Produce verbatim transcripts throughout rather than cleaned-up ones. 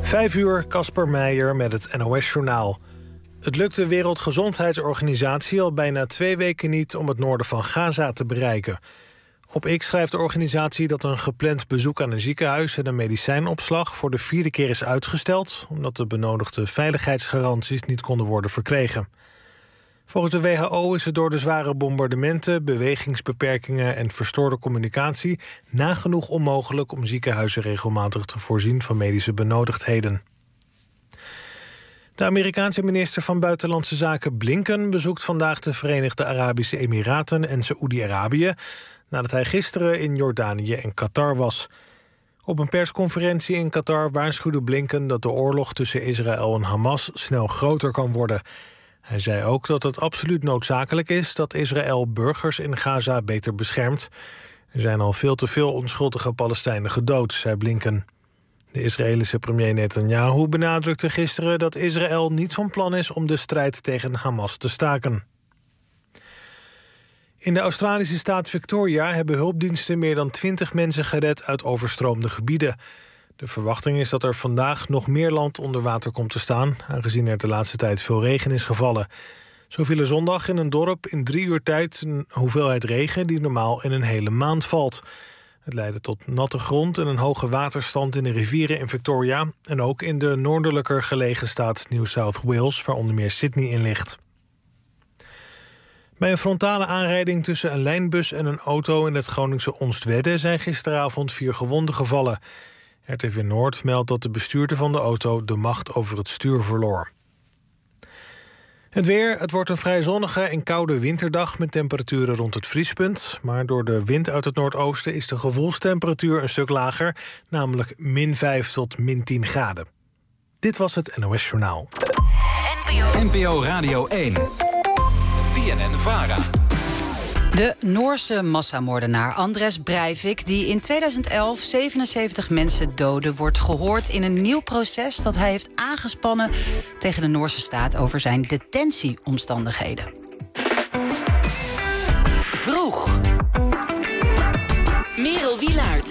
Vijf uur, Casper Meijer met het N O S-journaal. Het lukt de Wereldgezondheidsorganisatie al bijna twee weken niet om het noorden van Gaza te bereiken. Op X schrijft de organisatie dat een gepland bezoek aan een ziekenhuis en een medicijnopslag voor de vierde keer is uitgesteld, omdat de benodigde veiligheidsgaranties niet konden worden verkregen. Volgens de W H O is het door de zware bombardementen, bewegingsbeperkingen en verstoorde communicatie nagenoeg onmogelijk om ziekenhuizen regelmatig te voorzien van medische benodigdheden. De Amerikaanse minister van Buitenlandse Zaken Blinken bezoekt vandaag de Verenigde Arabische Emiraten en Saoedi-Arabië, nadat hij gisteren in Jordanië en Qatar was. Op een persconferentie in Qatar waarschuwde Blinken dat de oorlog tussen Israël en Hamas snel groter kan worden. Hij zei ook dat het absoluut noodzakelijk is dat Israël burgers in Gaza beter beschermt. Er zijn al veel te veel onschuldige Palestijnen gedood, zei Blinken. De Israëlische premier Netanyahu benadrukte gisteren dat Israël niet van plan is om de strijd tegen Hamas te staken. In de Australische staat Victoria hebben hulpdiensten meer dan twintig mensen gered uit overstroomde gebieden. De verwachting is dat er vandaag nog meer land onder water komt te staan, aangezien er de laatste tijd veel regen is gevallen. Zo viel er zondag in een dorp in drie uur tijd een hoeveelheid regen die normaal in een hele maand valt. Het leidde tot natte grond en een hoge waterstand in de rivieren in Victoria en ook in de noordelijker gelegen staat New South Wales, waar onder meer Sydney in ligt. Bij een frontale aanrijding tussen een lijnbus en een auto in het Groningse Onstwedde zijn gisteravond vier gewonden gevallen. R T V Noord meldt dat de bestuurder van de auto de macht over het stuur verloor. Het weer, het wordt een vrij zonnige en koude winterdag met temperaturen rond het vriespunt. Maar door de wind uit het noordoosten is de gevoelstemperatuur een stuk lager, namelijk min vijf tot min tien graden. Dit was het N O S-journaal. N P O Radio één. B N N-Vara. De Noorse massamoordenaar Anders Breivik, die in tweeduizend elf zevenenzeventig mensen doodde, wordt gehoord in een nieuw proces dat hij heeft aangespannen tegen de Noorse staat over zijn detentieomstandigheden. Vroeg. Merel Wielaert.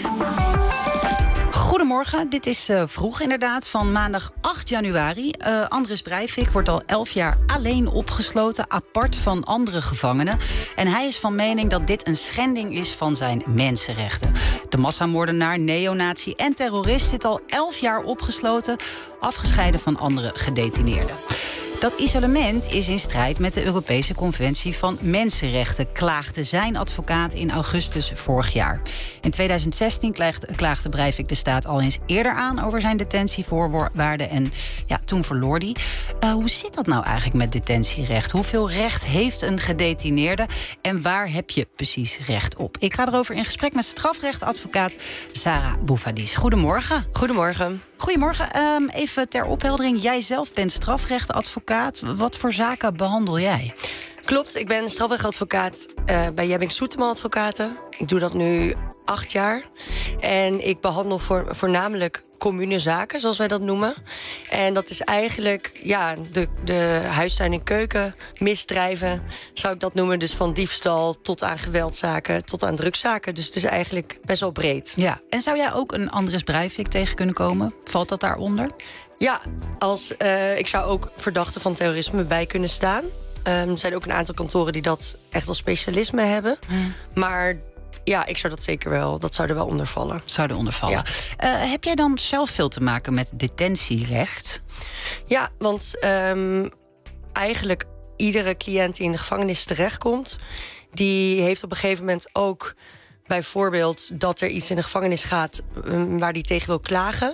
Goedemorgen, dit is uh, vroeg inderdaad, van maandag acht januari. Uh, Anders Breivik wordt al elf jaar alleen opgesloten, apart van andere gevangenen. En hij is van mening dat dit een schending is van zijn mensenrechten. De massamoordenaar, neonazi en terrorist zit al elf jaar opgesloten, afgescheiden van andere gedetineerden. Dat isolement is in strijd met de Europese Conventie van Mensenrechten, klaagde zijn advocaat in augustus vorig jaar. In tweeduizend zestien klaagde, klaagde Breivik de staat al eens eerder aan over zijn detentievoorwaarden en ja, toen verloor hij. Uh, hoe zit dat nou eigenlijk met detentierecht? Hoeveel recht heeft een gedetineerde en waar heb je precies recht op? Ik ga erover in gesprek met strafrechtadvocaat Sarah Boufadis. Goedemorgen. Goedemorgen. Goedemorgen. Um, even ter opheldering, jij zelf bent strafrechtadvocaat. Wat voor zaken behandel jij? Klopt, ik ben strafrechtadvocaat uh, bij Jebbing Soetema Advocaten. Ik doe dat nu acht jaar. En ik behandel voor, voornamelijk communezaken, zoals wij dat noemen. En dat is eigenlijk ja, de, de huistuin- en keuken misdrijven, zou ik dat noemen. Dus van diefstal tot aan geweldzaken, tot aan drugszaken. Dus het is eigenlijk best wel breed. Ja. En zou jij ook een Anders Breivik tegen kunnen komen? Valt dat daaronder? Ja, als, uh, ik zou ook verdachten van terrorisme bij kunnen staan. Um, er zijn ook een aantal kantoren die dat echt als specialisme hebben. Hmm. Maar ja, ik zou dat zeker wel, dat zou er wel onder vallen. Zou er onder vallen. Ja. Uh, heb jij dan zelf veel te maken met detentierecht? Ja, want um, eigenlijk iedere cliënt die in de gevangenis terechtkomt, die heeft op een gegeven moment ook bijvoorbeeld dat er iets in de gevangenis gaat um, waar die tegen wil klagen.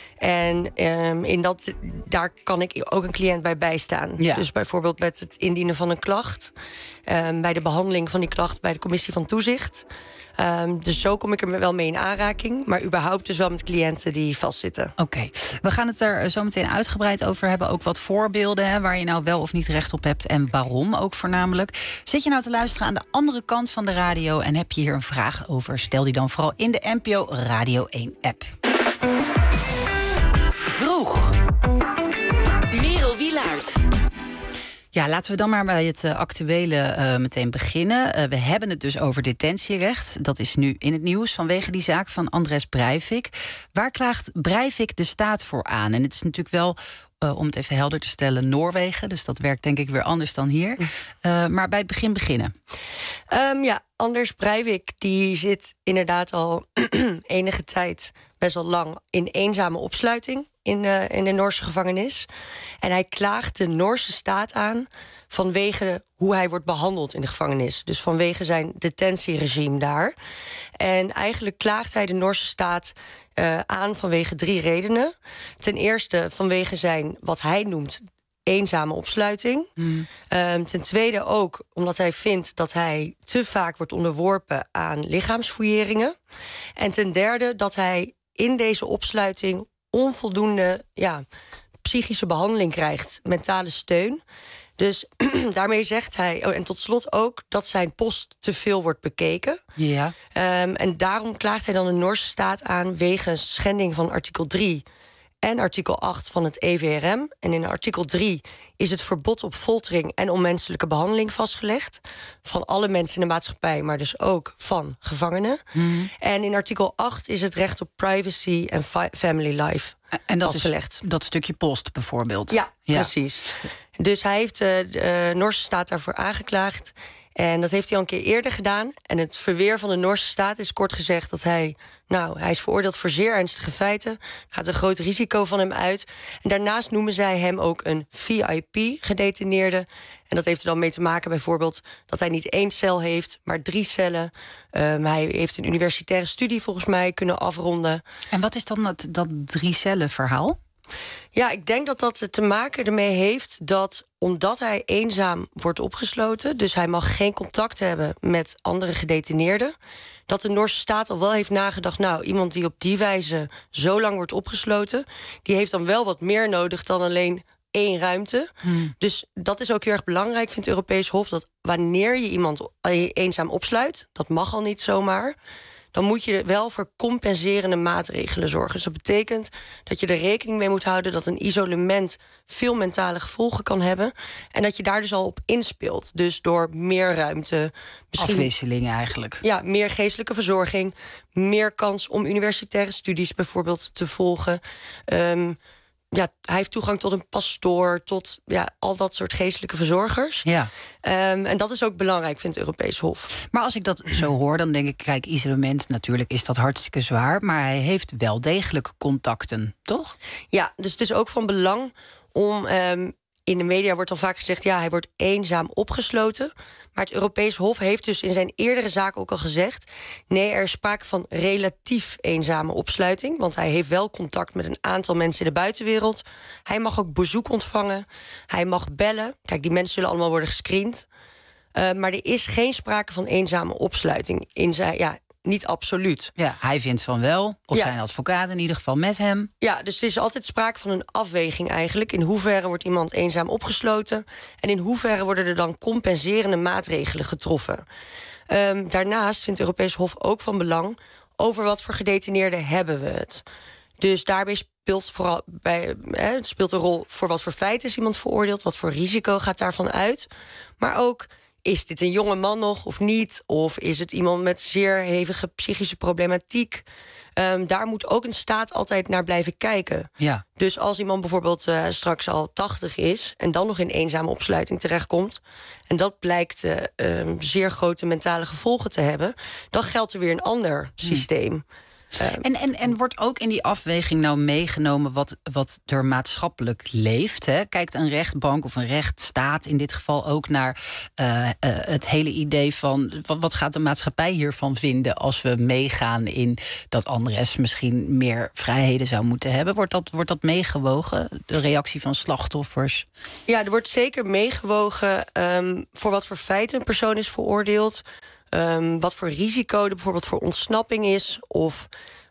En um, in dat, daar kan ik ook een cliënt bij bijstaan. Ja. Dus bijvoorbeeld met het indienen van een klacht, Um, bij de behandeling van die klacht bij de commissie van toezicht. Um, dus zo kom ik er wel mee in aanraking. Maar überhaupt dus wel met cliënten die vastzitten. Oké, okay. We gaan het er zo meteen uitgebreid over hebben. Ook wat voorbeelden, hè, waar je nou wel of niet recht op hebt. En waarom ook voornamelijk. Zit je nou te luisteren aan de andere kant van de radio en heb je hier een vraag over? Stel die dan vooral in de N P O Radio één app. Vroeg. Merel Wielaert. Ja, laten we dan maar bij het uh, actuele uh, meteen beginnen. Uh, we hebben het dus over detentierecht. Dat is nu in het nieuws vanwege die zaak van Andres Breivik. Waar klaagt Breivik de staat voor aan? En het is natuurlijk wel, uh, om het even helder te stellen, Noorwegen. Dus dat werkt denk ik weer anders dan hier. Uh, maar bij het begin beginnen. Um, ja, Anders Breivik die zit inderdaad al enige tijd, best wel lang, in eenzame opsluiting in, uh, in de Noorse gevangenis. En hij klaagt de Noorse staat aan vanwege hoe hij wordt behandeld in de gevangenis. Dus vanwege zijn detentieregime daar. En eigenlijk klaagt hij de Noorse staat uh, aan vanwege drie redenen. Ten eerste vanwege zijn, wat hij noemt, eenzame opsluiting. Mm. Um, ten tweede ook omdat hij vindt dat hij te vaak wordt onderworpen aan lichaamsfouilleringen. En ten derde dat hij in deze opsluiting onvoldoende ja, psychische behandeling krijgt, mentale steun. Dus daarmee zegt hij, oh, en tot slot ook, dat zijn post te veel wordt bekeken. Ja. Um, en daarom klaagt hij dan de Noorse staat aan wegens schending van artikel drie en artikel acht van het E V R M. En in artikel drie is het verbod op foltering en onmenselijke behandeling vastgelegd. Van alle mensen in de maatschappij, maar dus ook van gevangenen. Mm. En in artikel acht is het recht op privacy en fi- family life en dat vastgelegd. Is dat stukje post bijvoorbeeld. Ja, ja. Precies. Dus hij heeft uh, de uh, Noorse staat daarvoor aangeklaagd. En dat heeft hij al een keer eerder gedaan. En het verweer van de Noorse staat is kort gezegd dat hij... nou, hij is veroordeeld voor zeer ernstige feiten. Er gaat een groot risico van hem uit. En daarnaast noemen zij hem ook een V I P-gedetineerde. En dat heeft er dan mee te maken bijvoorbeeld dat hij niet één cel heeft, maar drie cellen. Um, hij heeft een universitaire studie volgens mij kunnen afronden. En wat is dan dat, dat drie cellen verhaal? Ja, ik denk dat dat te maken ermee heeft dat omdat hij eenzaam wordt opgesloten, dus hij mag geen contact hebben met andere gedetineerden, dat de Noorse staat al wel heeft nagedacht, nou, iemand die op die wijze zo lang wordt opgesloten, die heeft dan wel wat meer nodig dan alleen één ruimte. Hmm. Dus dat is ook heel erg belangrijk, vindt het Europees Hof, dat wanneer je iemand eenzaam opsluit, dat mag al niet zomaar, dan moet je wel voor compenserende maatregelen zorgen. Dus dat betekent dat je er rekening mee moet houden dat een isolement veel mentale gevolgen kan hebben. En dat je daar dus al op inspeelt. Dus door meer ruimte. Misschien, afwisseling eigenlijk. Ja, meer geestelijke verzorging. Meer kans om universitaire studies bijvoorbeeld te volgen. Um, Ja, hij heeft toegang tot een pastoor, tot ja, al dat soort geestelijke verzorgers. Ja. Um, en dat is ook belangrijk, vindt het Europees Hof. Maar als ik dat zo hoor, dan denk ik, kijk, isolement, natuurlijk is dat hartstikke zwaar, maar hij heeft wel degelijk contacten, toch? Ja, dus het is ook van belang om... Um, in de media wordt al vaak gezegd, ja, hij wordt eenzaam opgesloten. Maar het Europees Hof heeft dus in zijn eerdere zaak ook al gezegd, nee, er is sprake van relatief eenzame opsluiting. Want hij heeft wel contact met een aantal mensen in de buitenwereld. Hij mag ook bezoek ontvangen. Hij mag bellen. Kijk, die mensen zullen allemaal worden gescreend. Uh, maar er is geen sprake van eenzame opsluiting. In zijn, ja, niet absoluut. Ja, hij vindt van wel, of ja. zijn advocaat in ieder geval met hem. Ja, dus er is altijd sprake van een afweging eigenlijk. In hoeverre wordt iemand eenzaam opgesloten en in hoeverre worden er dan compenserende maatregelen getroffen. Um, daarnaast vindt het Europees Hof ook van belang, over wat voor gedetineerden hebben we het. Dus daarbij speelt vooral bij, eh, het speelt een rol voor wat voor feiten is iemand veroordeeld, wat voor risico gaat daarvan uit. Maar ook, is dit een jonge man nog of niet? Of is het iemand met zeer hevige psychische problematiek? Um, daar moet ook een staat altijd naar blijven kijken. Ja. Dus als iemand bijvoorbeeld uh, straks al tachtig is en dan nog in eenzame opsluiting terechtkomt, en dat blijkt uh, um, zeer grote mentale gevolgen te hebben, dan geldt er weer een ander hmm. systeem. Um, en, en, en wordt ook in die afweging nou meegenomen wat, wat er maatschappelijk leeft? Hè? Kijkt een rechtbank of een rechtsstaat in dit geval ook naar uh, uh, het hele idee van wat, wat gaat de maatschappij hiervan vinden als we meegaan in dat Andres misschien meer vrijheden zou moeten hebben? Wordt dat, wordt dat meegewogen, de reactie van slachtoffers? Ja, er wordt zeker meegewogen um, voor wat voor feiten een persoon is veroordeeld. Um, wat voor risico er bijvoorbeeld voor ontsnapping is. Of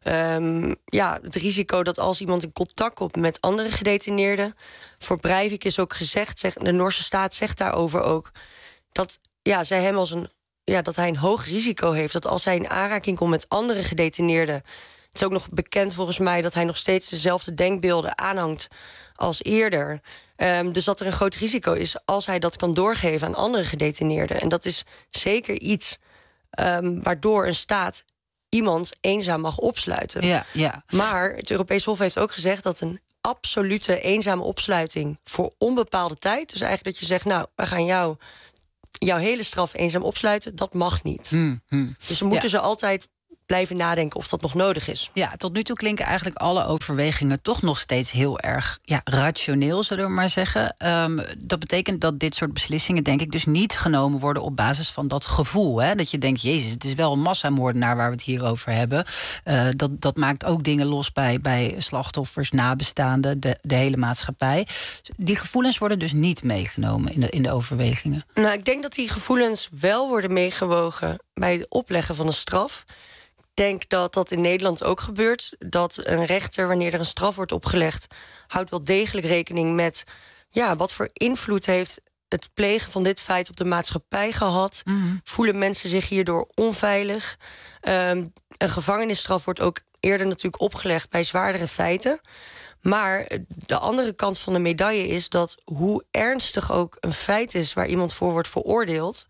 um, ja, het risico dat als iemand in contact komt met andere gedetineerden. Voor Breivik is ook gezegd, zeg, de Noorse staat zegt daarover ook, dat ja, zij hem als een, ja, dat hij een hoog risico heeft. Dat als hij in aanraking komt met andere gedetineerden. Het is ook nog bekend volgens mij dat hij nog steeds dezelfde denkbeelden aanhangt als eerder. Um, dus dat er een groot risico is als hij dat kan doorgeven aan andere gedetineerden. En dat is zeker iets um, waardoor een staat iemand eenzaam mag opsluiten. Ja, ja. Maar het Europees Hof heeft ook gezegd dat een absolute eenzame opsluiting voor onbepaalde tijd, dus eigenlijk dat je zegt, nou, we gaan jou jouw hele straf eenzaam opsluiten, dat mag niet. Hmm, hmm. Dus we moeten Ja. ze altijd blijven nadenken of dat nog nodig is. Ja, tot nu toe klinken eigenlijk alle overwegingen toch nog steeds heel erg ja, rationeel, zullen we maar zeggen. Um, dat betekent dat dit soort beslissingen, denk ik, dus niet genomen worden op basis van dat gevoel. Hè? Dat je denkt, jezus, het is wel een massamoordenaar waar we het hier over hebben. Uh, dat, dat maakt ook dingen los bij, bij slachtoffers, nabestaanden, de, de hele maatschappij. Die gevoelens worden dus niet meegenomen in de, in de overwegingen. Nou, ik denk dat die gevoelens wel worden meegewogen bij het opleggen van een straf. Ik denk dat dat in Nederland ook gebeurt. Dat een rechter, wanneer er een straf wordt opgelegd, houdt wel degelijk rekening met ja, wat voor invloed heeft het plegen van dit feit op de maatschappij gehad. Mm-hmm. Voelen mensen zich hierdoor onveilig? Um, een gevangenisstraf wordt ook eerder natuurlijk opgelegd bij zwaardere feiten. Maar de andere kant van de medaille is dat hoe ernstig ook een feit is waar iemand voor wordt veroordeeld,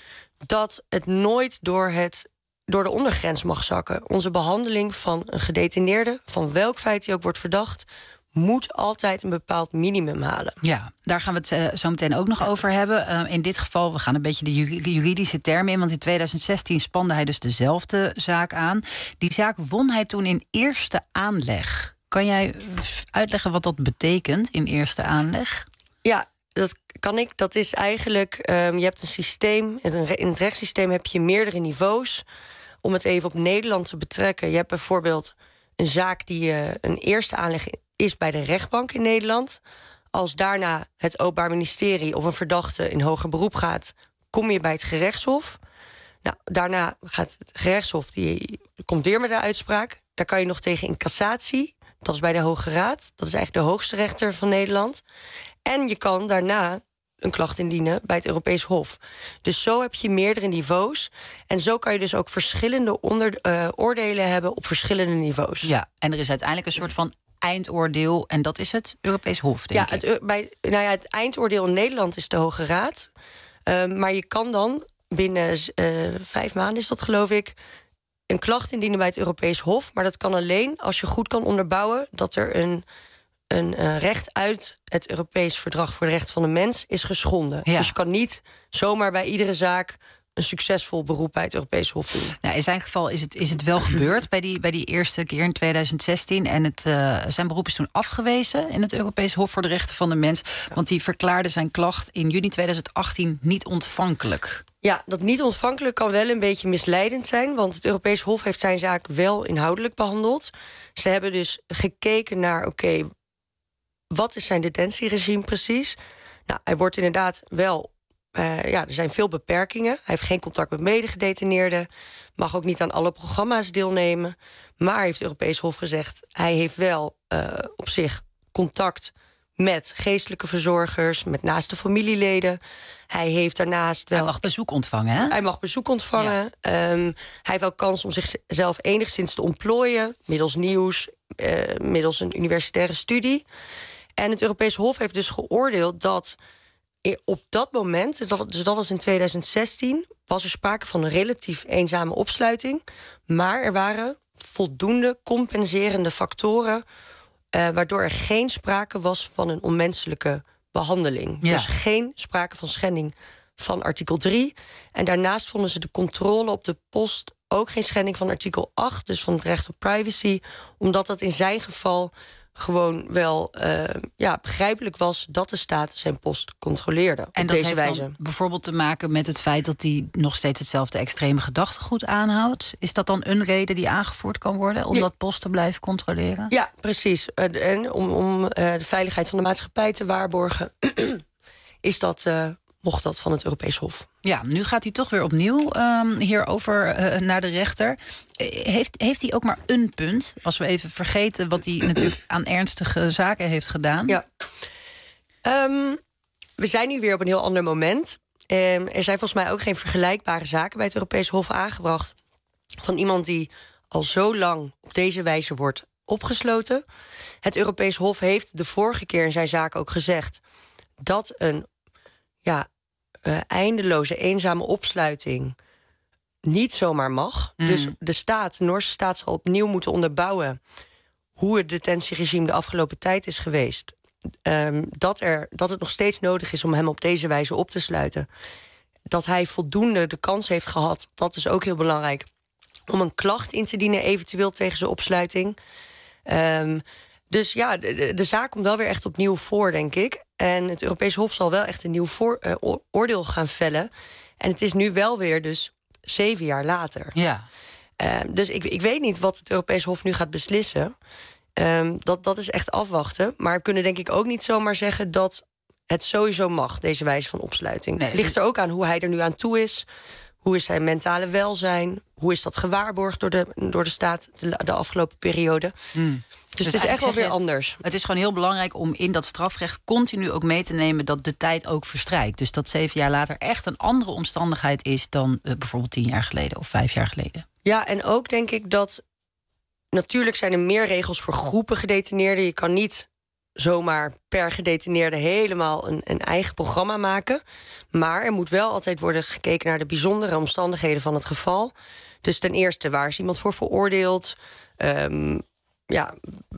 dat het nooit door het door de ondergrens mag zakken. Onze behandeling van een gedetineerde, van welk feit hij ook wordt verdacht, moet altijd een bepaald minimum halen. Ja, daar gaan we het uh, zo meteen ook nog over hebben. Uh, in dit geval, we gaan een beetje de juridische termen in, want in tweeduizend zestien spande hij dus dezelfde zaak aan. Die zaak won hij toen in eerste aanleg. Kan jij uitleggen wat dat betekent in eerste aanleg? Ja, dat kan ik. Dat is eigenlijk, um, je hebt een systeem, in het rechtssysteem heb je meerdere niveaus. Om het even op Nederland te betrekken. Je hebt bijvoorbeeld een zaak die uh, een eerste aanleg is bij de rechtbank in Nederland. Als daarna het Openbaar Ministerie of een verdachte in hoger beroep gaat, kom je bij het gerechtshof. Nou, daarna gaat het gerechtshof, die komt weer met een uitspraak. Daar kan je nog tegen in cassatie. Dat is bij de Hoge Raad. Dat is eigenlijk de hoogste rechter van Nederland. En je kan daarna een klacht indienen bij het Europees Hof. Dus zo heb je meerdere niveaus. En zo kan je dus ook verschillende onder, uh, oordelen hebben op verschillende niveaus. Ja, en er is uiteindelijk een soort van eindoordeel, en dat is het Europees Hof, denk ja, ik. Het, bij, nou ja, het eindoordeel in Nederland is de Hoge Raad. Uh, maar je kan dan binnen uh, vijf maanden, is dat geloof ik, een klacht indienen bij het Europees Hof. Maar dat kan alleen als je goed kan onderbouwen dat er een een uh, recht uit het Europees Verdrag voor de Rechten van de Mens is geschonden. Ja. Dus je kan niet zomaar bij iedere zaak een succesvol beroep bij het Europees Hof doen. Nou, in zijn geval is het, is het wel gebeurd bij die, bij die eerste keer in tweeduizend zestien. En het, uh, zijn beroep is toen afgewezen in het Europees Hof voor de Rechten van de Mens. Want die verklaarde zijn klacht in juni tweeduizend achttien niet ontvankelijk. Ja, dat niet ontvankelijk kan wel een beetje misleidend zijn, want het Europees Hof heeft zijn zaak wel inhoudelijk behandeld. Ze hebben dus gekeken naar, oké, okay, wat is zijn detentieregime precies? Nou, hij wordt inderdaad wel, uh, ja, er zijn veel beperkingen. Hij heeft geen contact met medegedetineerden, mag ook niet aan alle programma's deelnemen. Maar heeft het Europees Hof gezegd, hij heeft wel uh, op zich contact met geestelijke verzorgers, met naaste familieleden. Hij heeft daarnaast wel, Hij mag bezoek ontvangen, hè? Hij mag bezoek ontvangen. Ja. Um, hij heeft wel kans om zichzelf enigszins te ontplooien, middels nieuws, uh, middels een universitaire studie. En het Europees Hof heeft dus geoordeeld dat op dat moment, dus dat was in tweeduizend zestien, was er sprake van een relatief eenzame opsluiting. Maar er waren voldoende compenserende factoren, Uh, waardoor er geen sprake was van een onmenselijke behandeling. Ja. Dus geen sprake van schending van artikel drie. En daarnaast vonden ze de controle op de post ook geen schending van artikel acht... dus van het recht op privacy, omdat dat in zijn geval gewoon wel uh, ja, begrijpelijk was dat de staat zijn post controleerde. En op dat deze heeft wijze. Dan bijvoorbeeld te maken met het feit dat hij nog steeds hetzelfde extreme gedachtegoed aanhoudt. Is dat dan een reden die aangevoerd kan worden om ja. dat post te blijven controleren? Ja, precies. Uh, en om, om uh, de veiligheid van de maatschappij te waarborgen, is dat, uh, mocht dat van het Europees Hof. Ja, nu gaat hij toch weer opnieuw um, hierover uh, naar de rechter. Heeft, heeft hij ook maar een punt? Als we even vergeten wat hij natuurlijk aan ernstige zaken heeft gedaan. Ja. Um, we zijn nu weer op een heel ander moment. Um, er zijn volgens mij ook geen vergelijkbare zaken bij het Europees Hof aangebracht van iemand die al zo lang op deze wijze wordt opgesloten. Het Europees Hof heeft de vorige keer in zijn zaak ook gezegd dat een ja, uh, eindeloze, eenzame opsluiting niet zomaar mag. Mm. Dus de staat, de Noorse staat zal opnieuw moeten onderbouwen hoe het detentieregime de afgelopen tijd is geweest. Um, dat, er, dat het nog steeds nodig is om hem op deze wijze op te sluiten. Dat hij voldoende de kans heeft gehad, dat is ook heel belangrijk, om een klacht in te dienen eventueel tegen zijn opsluiting. Um, dus ja, de, de zaak komt wel weer echt opnieuw voor, denk ik. En het Europees Hof zal wel echt een nieuw voor, uh, oordeel gaan vellen. En het is nu wel weer dus zeven jaar later. Ja. Uh, dus ik, ik weet niet wat het Europees Hof nu gaat beslissen. Um, dat, dat is echt afwachten. Maar we kunnen denk ik ook niet zomaar zeggen dat het sowieso mag, deze wijze van opsluiting. Nee, het ligt er ook aan hoe hij er nu aan toe is. Hoe is zijn mentale welzijn? Hoe is dat gewaarborgd door de, door de staat de, de afgelopen periode? Mm. Dus, dus het is echt wel weer anders. Het is gewoon heel belangrijk om in dat strafrecht continu ook mee te nemen dat de tijd ook verstrijkt. Dus dat zeven jaar later echt een andere omstandigheid is dan uh, bijvoorbeeld tien jaar geleden of vijf jaar geleden. Ja, en ook denk ik dat natuurlijk zijn er meer regels voor groepen gedetineerden. Je kan niet zomaar per gedetineerde helemaal een, een eigen programma maken. Maar er moet wel altijd worden gekeken naar de bijzondere omstandigheden van het geval. Dus ten eerste, waar is iemand voor veroordeeld? Um, ja,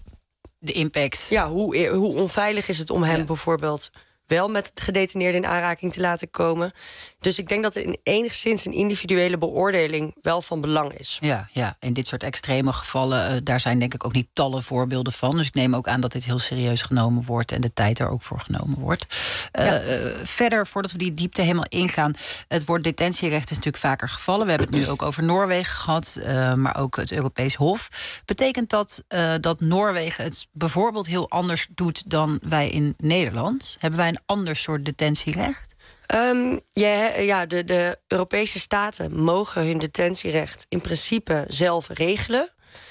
de impact. Ja, hoe, hoe onveilig is het om hem ja. bijvoorbeeld wel met gedetineerden in aanraking te laten komen. Dus ik denk dat er in enigszins een individuele beoordeling wel van belang is. Ja, ja. In dit soort extreme gevallen, uh, daar zijn denk ik ook niet tallen voorbeelden van. Dus ik neem ook aan dat dit heel serieus genomen wordt en de tijd er ook voor genomen wordt. Uh, ja. uh, verder, voordat we die diepte helemaal ingaan, het woord detentierecht is natuurlijk vaker gevallen. We hebben het nu ook over Noorwegen gehad, uh, maar ook het Europees Hof. Betekent dat uh, dat Noorwegen het bijvoorbeeld heel anders doet dan wij in Nederland? Hebben wij een ander soort detentierecht? Um, ja, ja de, de Europese staten mogen hun detentierecht in principe zelf regelen.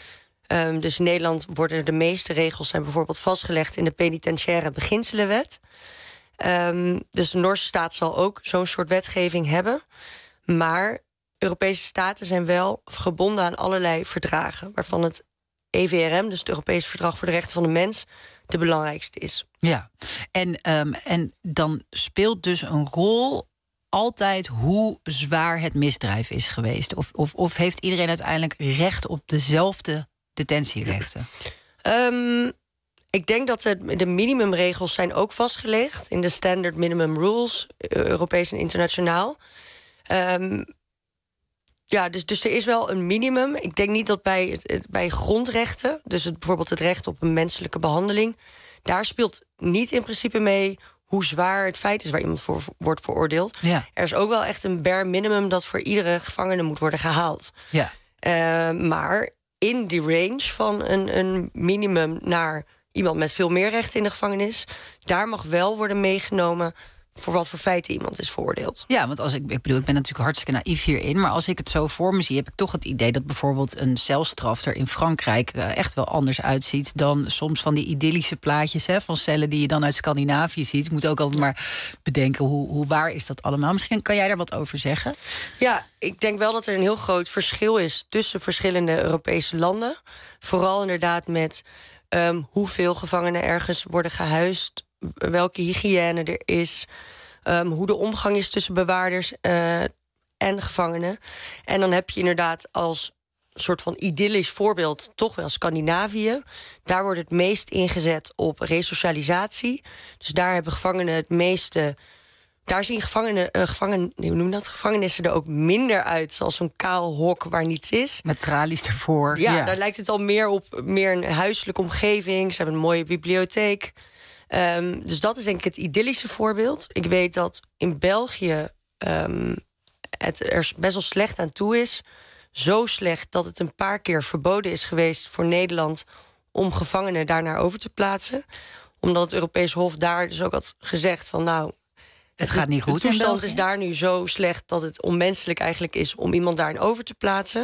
Um, dus in Nederland worden de meeste regels zijn bijvoorbeeld vastgelegd in de penitentiaire beginselenwet. Um, dus de Noorse staat zal ook zo'n soort wetgeving hebben. Maar Europese staten zijn wel gebonden aan allerlei verdragen, waarvan het E V R M, dus het Europese Verdrag voor de Rechten van de Mens, de belangrijkste is. Ja, en, um, en dan speelt dus een rol altijd hoe zwaar het misdrijf is geweest. Of, of, of heeft iedereen uiteindelijk recht op dezelfde detentierechten? Um, ik denk dat de, de minimumregels zijn ook vastgelegd in de Standard Minimum Rules, Europees en internationaal. Um, Ja, dus, dus er is wel een minimum. Ik denk niet dat bij, het, bij grondrechten, dus het, bijvoorbeeld het recht op een menselijke behandeling, daar speelt niet in principe mee hoe zwaar het feit is waar iemand voor wordt veroordeeld. Ja. Er is ook wel echt een bare minimum dat voor iedere gevangene moet worden gehaald. Ja. Uh, maar in die range van een, een minimum naar iemand met veel meer rechten in de gevangenis, daar mag wel worden meegenomen voor wat voor feiten iemand is veroordeeld. Ja, want als ik, ik bedoel, ik ben natuurlijk hartstikke naïef hierin, maar als ik het zo voor me zie, heb ik toch het idee dat bijvoorbeeld een celstraf er in Frankrijk uh, echt wel anders uitziet dan soms van die idyllische plaatjes, hè, van cellen die je dan uit Scandinavië ziet. Je moet ook altijd maar bedenken, hoe, hoe waar is dat allemaal? Misschien kan jij daar wat over zeggen? Ja, ik denk wel dat er een heel groot verschil is tussen verschillende Europese landen. Vooral inderdaad met um, hoeveel gevangenen ergens worden gehuisd, welke hygiëne er is, um, hoe de omgang is tussen bewaarders uh, en gevangenen. En dan heb je inderdaad als soort van idyllisch voorbeeld toch wel Scandinavië. Daar wordt het meest ingezet op resocialisatie. Dus daar hebben gevangenen het meeste. Daar zien gevangenen, uh, gevangen, hoe noem je dat? gevangenissen er ook minder uit, zoals zo'n kaal hok waar niets is. Met tralies ervoor. Ja, ja, daar lijkt het al meer op meer een huiselijke omgeving. Ze hebben een mooie bibliotheek. Um, dus dat is denk ik het idyllische voorbeeld. Ik weet dat in België um, het er best wel slecht aan toe is. Zo slecht dat het een paar keer verboden is geweest voor Nederland om gevangenen daarnaar over te plaatsen. Omdat het Europees Hof daar dus ook had gezegd van nou, het, het gaat niet goed. De toestand is daar nu zo slecht dat het onmenselijk eigenlijk is om iemand daarin over te plaatsen.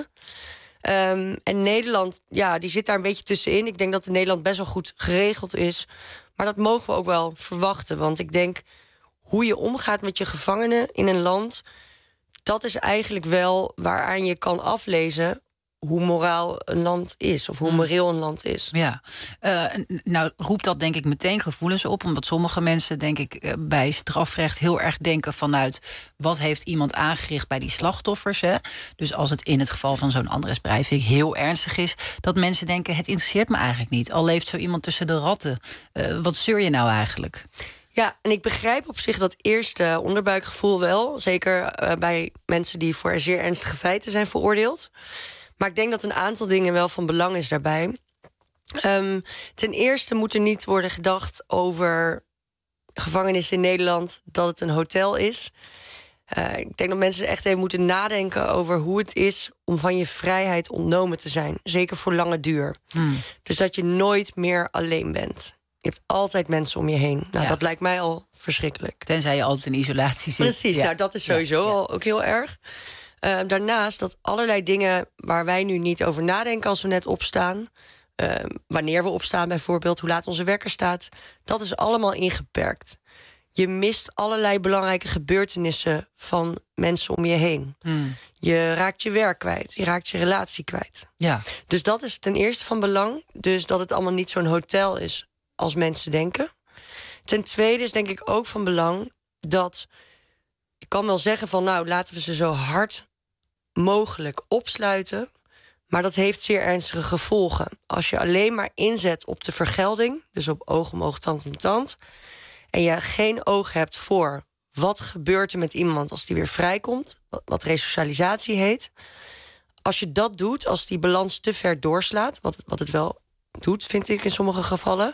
Um, en Nederland, ja, die zit daar een beetje tussenin. Ik denk dat in Nederland best wel goed geregeld is. Maar dat mogen we ook wel verwachten. Want ik denk, hoe je omgaat met je gevangenen in een land, dat is eigenlijk wel waaraan je kan aflezen hoe moraal een land is. Of hoe Hmm. moreel een land is. Ja, uh, nou roept dat denk ik meteen gevoelens op. Omdat sommige mensen denk ik uh, bij strafrecht heel erg denken vanuit... wat heeft iemand aangericht bij die slachtoffers. Hè? Dus als het in het geval van zo'n Andres Breivik heel ernstig is... dat mensen denken, het interesseert me eigenlijk niet. Al leeft zo iemand tussen de ratten. Uh, wat zeur je nou eigenlijk? Ja, en ik begrijp op zich dat eerste onderbuikgevoel wel. Zeker uh, bij mensen die voor zeer ernstige feiten zijn veroordeeld. Maar ik denk dat een aantal dingen wel van belang is daarbij. Um, ten eerste moet er niet worden gedacht over gevangenis in Nederland... dat het een hotel is. Uh, ik denk dat mensen echt even moeten nadenken over hoe het is... om van je vrijheid ontnomen te zijn. Zeker voor lange duur. Hmm. Dus dat je nooit meer alleen bent. Je hebt altijd mensen om je heen. Nou, ja. Dat lijkt mij al verschrikkelijk. Tenzij je altijd in isolatie zit. Precies, ja. Nou, dat is sowieso ja, ja. al ook heel erg. Uh, daarnaast dat allerlei dingen waar wij nu niet over nadenken... als we net opstaan, uh, wanneer we opstaan bijvoorbeeld... hoe laat onze wekker staat, dat is allemaal ingeperkt. Je mist allerlei belangrijke gebeurtenissen... van mensen om je heen. Hmm. Je raakt je werk kwijt, je raakt je relatie kwijt. Ja. Dus dat is ten eerste van belang. Dus dat het allemaal niet zo'n hotel is... als mensen denken. Ten tweede is denk ik ook van belang dat... ik kan wel zeggen van nou, laten we ze zo hard mogelijk opsluiten... maar dat heeft zeer ernstige gevolgen. Als je alleen maar inzet op de vergelding... dus op oog om oog, tand om tand... en je geen oog hebt voor wat gebeurt er met iemand... als die weer vrijkomt, wat resocialisatie heet... als je dat doet, als die balans te ver doorslaat... wat, wat het wel... doet, vind ik in sommige gevallen...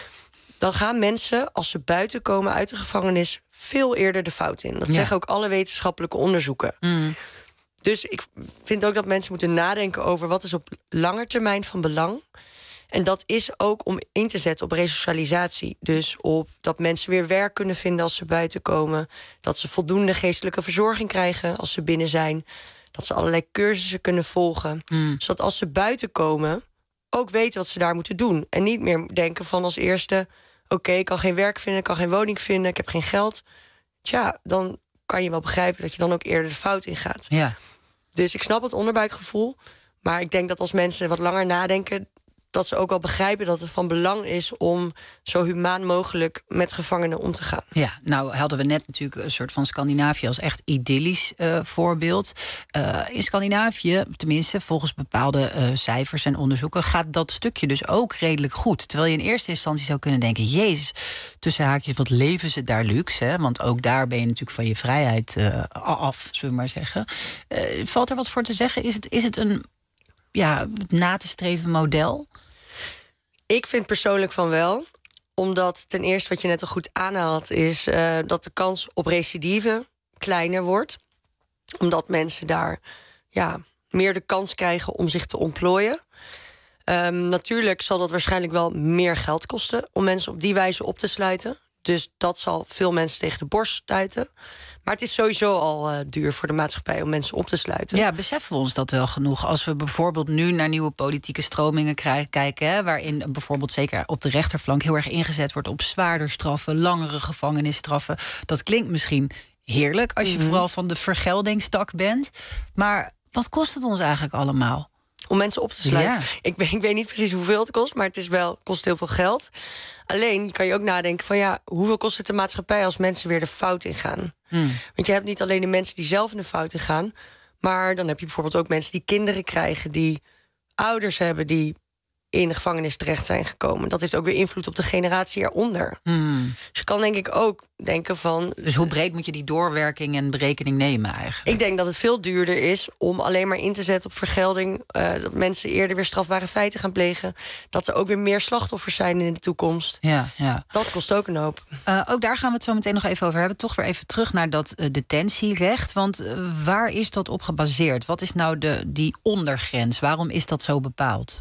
dan gaan mensen, als ze buiten komen uit de gevangenis... veel eerder de fout in. Dat ja. zeggen ook alle wetenschappelijke onderzoeken. Mm. Dus ik vind ook dat mensen moeten nadenken over... wat is op lange termijn van belang. En dat is ook om in te zetten op resocialisatie. Dus op dat mensen weer werk kunnen vinden als ze buiten komen. Dat ze voldoende geestelijke verzorging krijgen als ze binnen zijn. Dat ze allerlei cursussen kunnen volgen. Mm. Zodat als ze buiten komen... ook weten wat ze daar moeten doen. En niet meer denken van als eerste... oké, okay, ik kan geen werk vinden, ik kan geen woning vinden... ik heb geen geld. Tja, dan kan je wel begrijpen... dat je dan ook eerder de fout ingaat. Ja. Dus ik snap het onderbuikgevoel... maar ik denk dat als mensen wat langer nadenken... dat ze ook wel begrijpen dat het van belang is... om zo humaan mogelijk met gevangenen om te gaan. Ja, nou hadden we net natuurlijk een soort van Scandinavië... als echt idyllisch uh, voorbeeld. Uh, in Scandinavië, tenminste volgens bepaalde uh, cijfers en onderzoeken... gaat dat stukje dus ook redelijk goed. Terwijl je in eerste instantie zou kunnen denken... jezus, tussen haakjes, wat leven ze daar luxe. Hè? Want ook daar ben je natuurlijk van je vrijheid uh, af, zullen we maar zeggen. Uh, valt er wat voor te zeggen? Is het, is het een ja, na te streven model? Ik vind persoonlijk van wel. Omdat ten eerste wat je net al goed aanhaalt... is uh, dat de kans op recidive kleiner wordt. Omdat mensen daar ja, meer de kans krijgen om zich te ontplooien. Um, natuurlijk zal dat waarschijnlijk wel meer geld kosten... om mensen op die wijze op te sluiten. Dus dat zal veel mensen tegen de borst stuiten. Maar het is sowieso al uh, duur voor de maatschappij om mensen op te sluiten. Ja, beseffen we ons dat wel genoeg? Als we bijvoorbeeld nu naar nieuwe politieke stromingen krijgen, kijken... Hè, waarin bijvoorbeeld zeker op de rechterflank heel erg ingezet wordt... op zwaarder straffen, langere gevangenisstraffen. Dat klinkt misschien heerlijk als je mm-hmm. vooral van de vergeldingstak bent. Maar wat kost het ons eigenlijk allemaal? Om mensen op te sluiten. Ja. Ik, weet, ik weet niet precies hoeveel het kost, maar het is wel, kost heel veel geld. Alleen kan je ook nadenken van ja, hoeveel kost het de maatschappij als mensen weer de fout ingaan? Hmm. Want je hebt niet alleen de mensen die zelf in de fout ingaan, maar dan heb je bijvoorbeeld ook mensen die kinderen krijgen, die ouders hebben die in de gevangenis terecht zijn gekomen. Dat heeft ook weer invloed op de generatie eronder. Hmm. Dus je kan denk ik ook denken van... Dus hoe breed moet je die doorwerking en berekening nemen eigenlijk? Ik denk dat het veel duurder is om alleen maar in te zetten op vergelding. Uh, dat mensen eerder weer strafbare feiten gaan plegen. Dat er ook weer meer slachtoffers zijn in de toekomst. Ja, ja. Dat kost ook een hoop. Uh, ook daar gaan we het zo meteen nog even over hebben. Toch weer even terug naar dat uh, detentierecht. Want uh, waar is dat op gebaseerd? Wat is nou de, die ondergrens? Waarom is dat zo bepaald?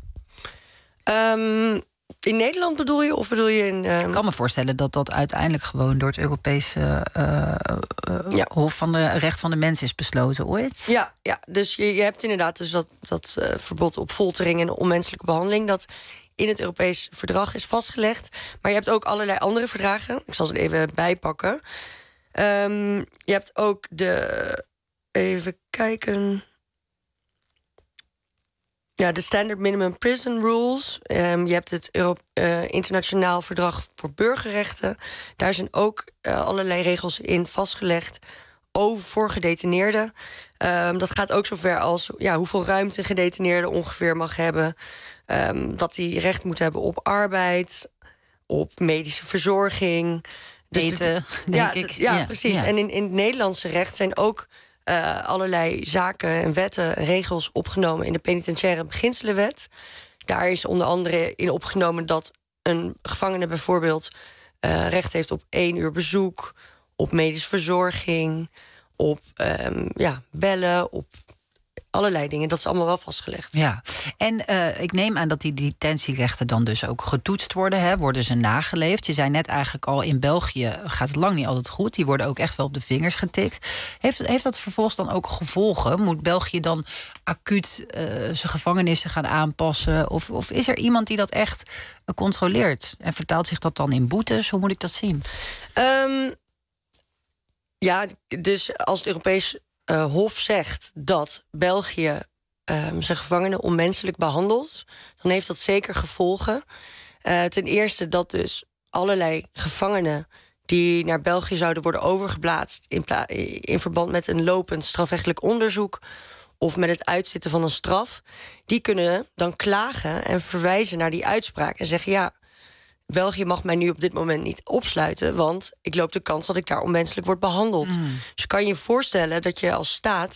Um, in Nederland bedoel je? Of bedoel je in... Um... Ik kan me voorstellen dat dat uiteindelijk gewoon door het Europese uh, uh, ja. Hof van de Recht van de Mens is besloten ooit. Ja, ja. Dus je, je hebt inderdaad dus dat, dat uh, verbod op foltering en onmenselijke behandeling... dat in het Europees verdrag is vastgelegd. Maar je hebt ook allerlei andere verdragen. Ik zal ze er even bijpakken. Um, je hebt ook de... Even kijken... Ja, de Standard Minimum Prison Rules. Um, je hebt het Euro- uh, Internationaal Verdrag voor Burgerrechten. Daar zijn ook uh, allerlei regels in vastgelegd over voor gedetineerden. Um, dat gaat ook zover als ja, hoeveel ruimte een gedetineerde ongeveer mag hebben. Um, dat hij recht moet hebben op arbeid, op medische verzorging. Dus Eten, de, denk ja, ik. Ja, Ja, precies. ja. En in, in het Nederlandse recht zijn ook uh, allerlei zaken en wetten en regels opgenomen in de penitentiaire beginselenwet. Daar is onder andere in opgenomen dat een gevangene bijvoorbeeld uh, recht heeft op één uur bezoek, op medische verzorging, op um, ja, bellen, op allerlei dingen. Dat is allemaal wel vastgelegd. Ja, en uh, ik neem aan dat die detentierechten dan dus ook getoetst worden. Hè? Worden ze nageleefd? Je zei net eigenlijk al, in België gaat het lang niet altijd goed. Die worden ook echt wel op de vingers getikt. Heeft, heeft dat vervolgens dan ook gevolgen? Moet België dan acuut uh, zijn gevangenissen gaan aanpassen? Of, of is er iemand die dat echt uh, controleert? En vertaalt zich dat dan in boetes? Hoe moet ik dat zien? Um, ja, dus als het Europees Uh, Hof zegt dat België um, zijn gevangenen onmenselijk behandelt, dan heeft dat zeker gevolgen. Uh, ten eerste dat dus allerlei gevangenen die naar België zouden worden overgeplaatst in, pla- in verband met een lopend strafrechtelijk onderzoek of met het uitzitten van een straf, die kunnen dan klagen en verwijzen naar die uitspraak en zeggen ja, België mag mij nu op dit moment niet opsluiten, want ik loop de kans dat ik daar onmenselijk word behandeld. Mm. Dus kan je je voorstellen dat je als staat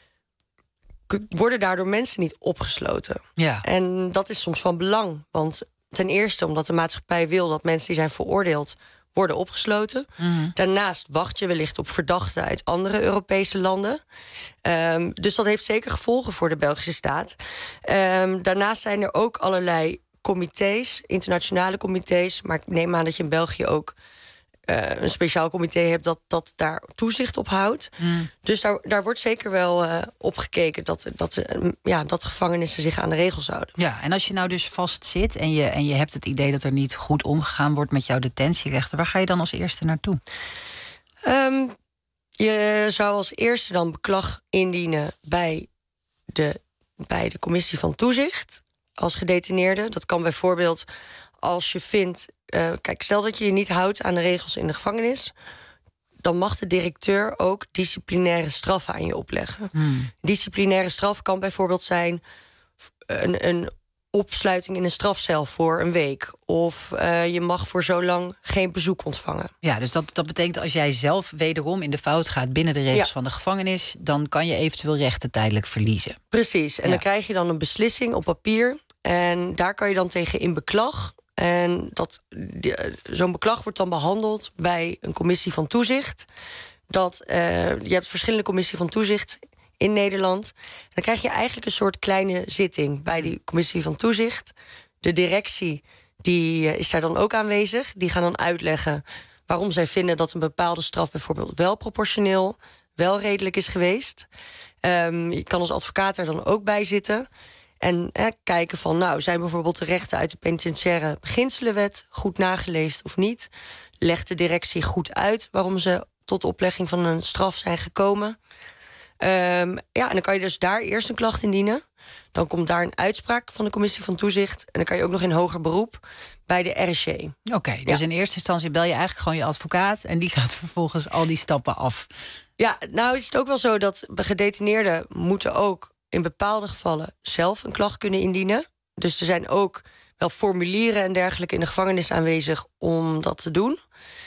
worden daardoor mensen niet opgesloten. Ja. En dat is soms van belang, want ten eerste omdat de maatschappij wil dat mensen die zijn veroordeeld worden opgesloten. Mm. Daarnaast wacht je wellicht op verdachten uit andere Europese landen. Um, dus dat heeft zeker gevolgen voor de Belgische staat. Um, daarnaast zijn er ook allerlei comité's, internationale comité's, maar ik neem aan dat je in België ook uh, een speciaal comité hebt dat, dat daar toezicht op houdt. Mm. Dus daar, daar wordt zeker wel uh, op gekeken dat, dat, uh, ja, dat gevangenissen zich aan de regels houden. Ja, en als je nou dus vastzit en je, en je hebt het idee dat er niet goed omgegaan wordt met jouw detentierechten, waar ga je dan als eerste naartoe? Um, je zou als eerste dan beklag indienen bij de, bij de commissie van toezicht als gedetineerde. Dat kan bijvoorbeeld als je vindt, Uh, kijk, stel dat je je niet houdt aan de regels in de gevangenis, dan mag de directeur ook disciplinaire straffen aan je opleggen. Hmm. Disciplinaire straf kan bijvoorbeeld zijn een, een opsluiting in een strafcel voor een week, of uh, je mag voor zo lang geen bezoek ontvangen. Ja, dus dat, dat betekent als jij zelf wederom in de fout gaat binnen de regels ja. van de gevangenis, dan kan je eventueel rechten tijdelijk verliezen. Precies, en ja. dan krijg je dan een beslissing op papier en daar kan je dan tegen in beklag. En dat, zo'n beklag wordt dan behandeld bij een commissie van toezicht. Dat, uh, je hebt verschillende commissies van toezicht in Nederland. En dan krijg je eigenlijk een soort kleine zitting bij die commissie van toezicht. De directie die is daar dan ook aanwezig. Die gaan dan uitleggen waarom zij vinden dat een bepaalde straf bijvoorbeeld wel proportioneel, wel redelijk is geweest. Um, je kan als advocaat daar dan ook bij zitten. En hè, kijken van, nou, zijn bijvoorbeeld de rechten uit de penitentiaire beginselenwet goed nageleefd of niet? Legt de directie goed uit waarom ze tot de oplegging van een straf zijn gekomen? Um, ja, en dan kan je dus daar eerst een klacht indienen. Dan komt daar een uitspraak van de commissie van toezicht. En dan kan je ook nog in hoger beroep bij de R S J. Oké, okay, dus ja. in eerste instantie bel je eigenlijk gewoon je advocaat en die gaat vervolgens al die stappen af. Ja, nou is het ook wel zo dat gedetineerden moeten ook in bepaalde gevallen zelf een klacht kunnen indienen. Dus er zijn ook wel formulieren en dergelijke in de gevangenis aanwezig om dat te doen.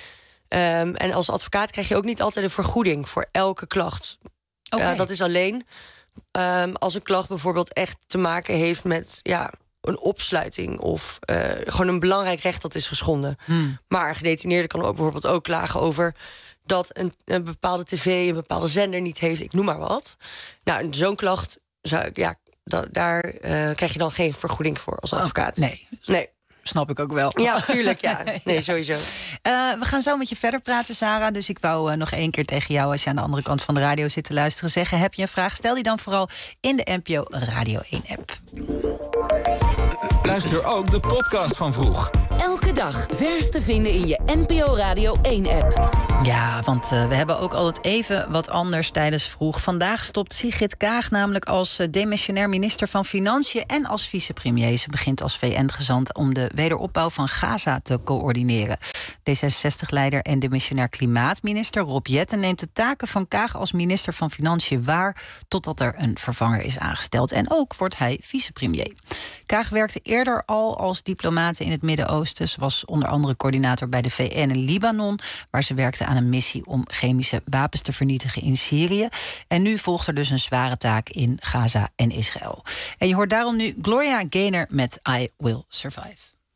Um, en als advocaat krijg je ook niet altijd een vergoeding voor elke klacht. Okay. Uh, dat is alleen um, als een klacht bijvoorbeeld echt te maken heeft met ja, een opsluiting of uh, gewoon een belangrijk recht dat is geschonden. Hmm. Maar een gedetineerde kan ook bijvoorbeeld ook klagen over dat een, een bepaalde tv, een bepaalde zender niet heeft, ik noem maar wat. Nou, zo'n klacht zou ik, ja, da, daar uh, krijg je dan geen vergoeding voor als advocaat. Oh, nee. Nee. Snap ik ook wel. Ja, tuurlijk, ja. Nee, ja. sowieso. Uh, we gaan zo met je verder praten, Sarah. Dus ik wou uh, nog één keer tegen jou, als je aan de andere kant van de radio zit te luisteren, zeggen, heb je een vraag? Stel die dan vooral in de N P O Radio één app. Luister ook de podcast van Vroeg Elke dag vers te vinden in je N P O Radio één-app. Ja, want uh, we hebben ook altijd even wat anders tijdens Vroeg. Vandaag stopt Sigrid Kaag namelijk als uh, demissionair minister van Financiën en als vicepremier. Ze begint als V N-gezant om de wederopbouw van Gaza te coördineren. D zesenzestig-leider en demissionair klimaatminister Rob Jetten neemt de taken van Kaag als minister van Financiën waar totdat er een vervanger is aangesteld. En ook wordt hij vicepremier. Kaag werkte eerder al als diplomate in het Midden-Oosten. Ze was onder andere coördinator bij de V N in Libanon, waar ze werkte aan een missie om chemische wapens te vernietigen in Syrië. En nu volgt er dus een zware taak in Gaza en Israël. En je hoort daarom nu Gloria Gaynor met I Will Survive.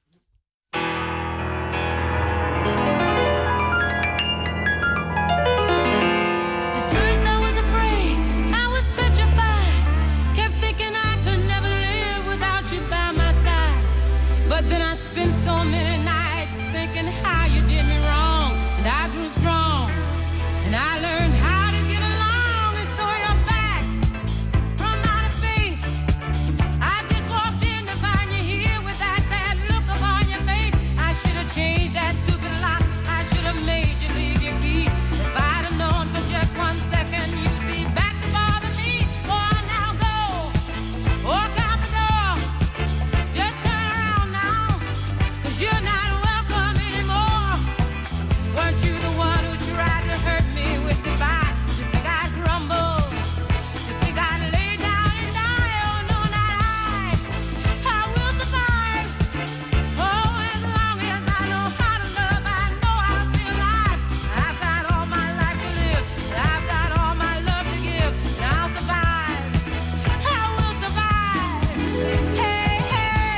But then I spent so many nights thinking how you did me wrong. And I grew strong, and I learned how to get along. And so you're back from outer space. I just walked in to find you here with that sad look upon your face. I should have changed that stupid lock. I should have made you leave your key. If I'd have known for just one second you'd be back to bother me. Oh, now go, walk out the door. Just turn around now. You're not welcome anymore. Weren't you the one who tried to hurt me with goodbye? You think I'd crumble? You think I'd lay down and die? Oh no, not I. I will survive. Oh, as long as I know how to love, I know I'll be alive. I've got all my life to live. I've got all my love to give. And I'll survive. I will survive. Hey, hey.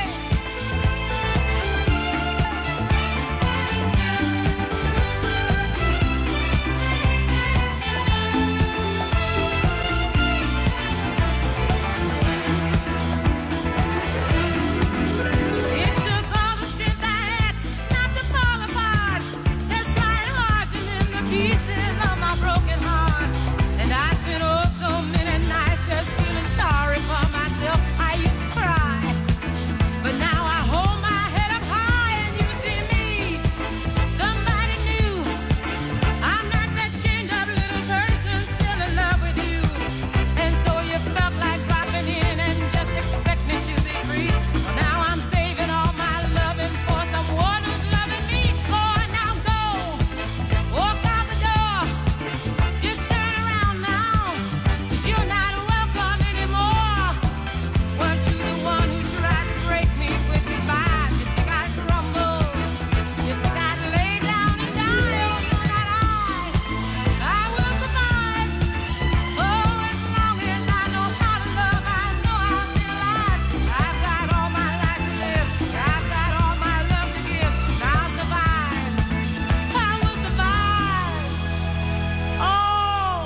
It took all the strength I had not to fall apart. They're trying hard to mend the pieces of my broken heart. And I spent oh so many nights just feeling sorry for myself. I used to cry, but now I hold my head up high and you see me, somebody new. I'm not that chained up little person still in love with you. And so you felt like dropping in and just expect me to be free. Well, now I'm saving all my loving for someone who's loving me. Go on now, go, walk out the door. Just turn around now, 'cause you're not welcome anymore. Weren't you the one who tried to break me with goodbye? You think I'd crumble? You think I'd lay down and die? Oh, no, not I. I will survive. Oh, as long as I know how to love, I know I'll be alive. I've got all my life to live. I've got all my love to give. And I'll survive. I will survive. Oh.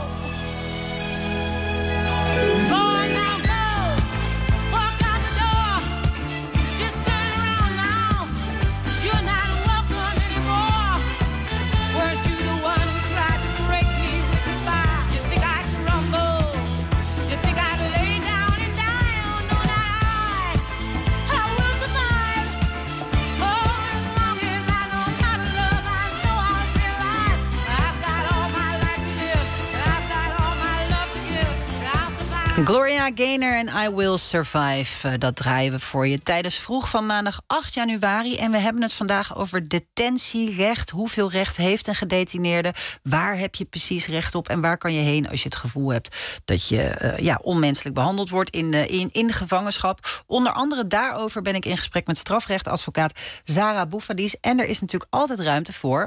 Go on now, go. Walk out the door. Just turn around now. You're not welcome anymore. Weren't you the one who tried to break me with goodbye? You think I'd crumble? You think I'd lay down and die? Oh no, not I. I will survive. Oh, as long as I know how to love, I know I'll be alive. I've got all my life to live. I've got all my love to give. And I'll survive. Gloria Gaynor en I Will Survive. Uh, dat draaien we voor je tijdens Vroeg van maandag acht januari. En we hebben het vandaag over detentierecht. Hoeveel recht heeft een gedetineerde? Waar heb je precies recht op? En waar kan je heen als je het gevoel hebt dat je uh, ja, onmenselijk behandeld wordt in, uh, in, in gevangenschap? Onder andere daarover ben ik in gesprek met strafrechtadvocaat Zara Boufadis. En er is natuurlijk altijd ruimte voor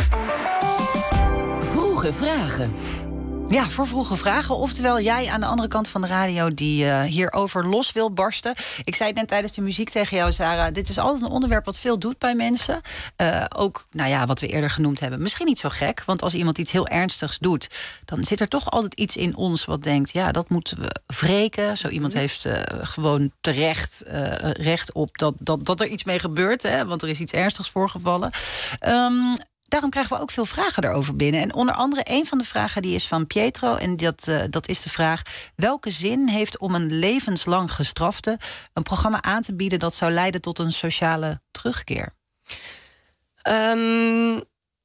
Vroege vragen. Ja, voor vroege vragen. Oftewel, jij aan de andere kant van de radio die uh, hierover los wil barsten. Ik zei het net tijdens de muziek tegen jou, Sarah. Dit is altijd een onderwerp wat veel doet bij mensen. Uh, ook, nou ja, wat we eerder genoemd hebben. Misschien niet zo gek, want als iemand iets heel ernstigs doet, dan zit er toch altijd iets in ons wat denkt, ja, dat moeten we wreken. Zo iemand heeft uh, gewoon terecht uh, recht op dat, dat, dat er iets mee gebeurt. Hè, want er is iets ernstigs voorgevallen. Um, Daarom krijgen we ook veel vragen daarover binnen. En onder andere een van de vragen die is van Pietro. En dat, uh, dat is de vraag: welke zin heeft om een levenslang gestrafte een programma aan te bieden dat zou leiden tot een sociale terugkeer? Um,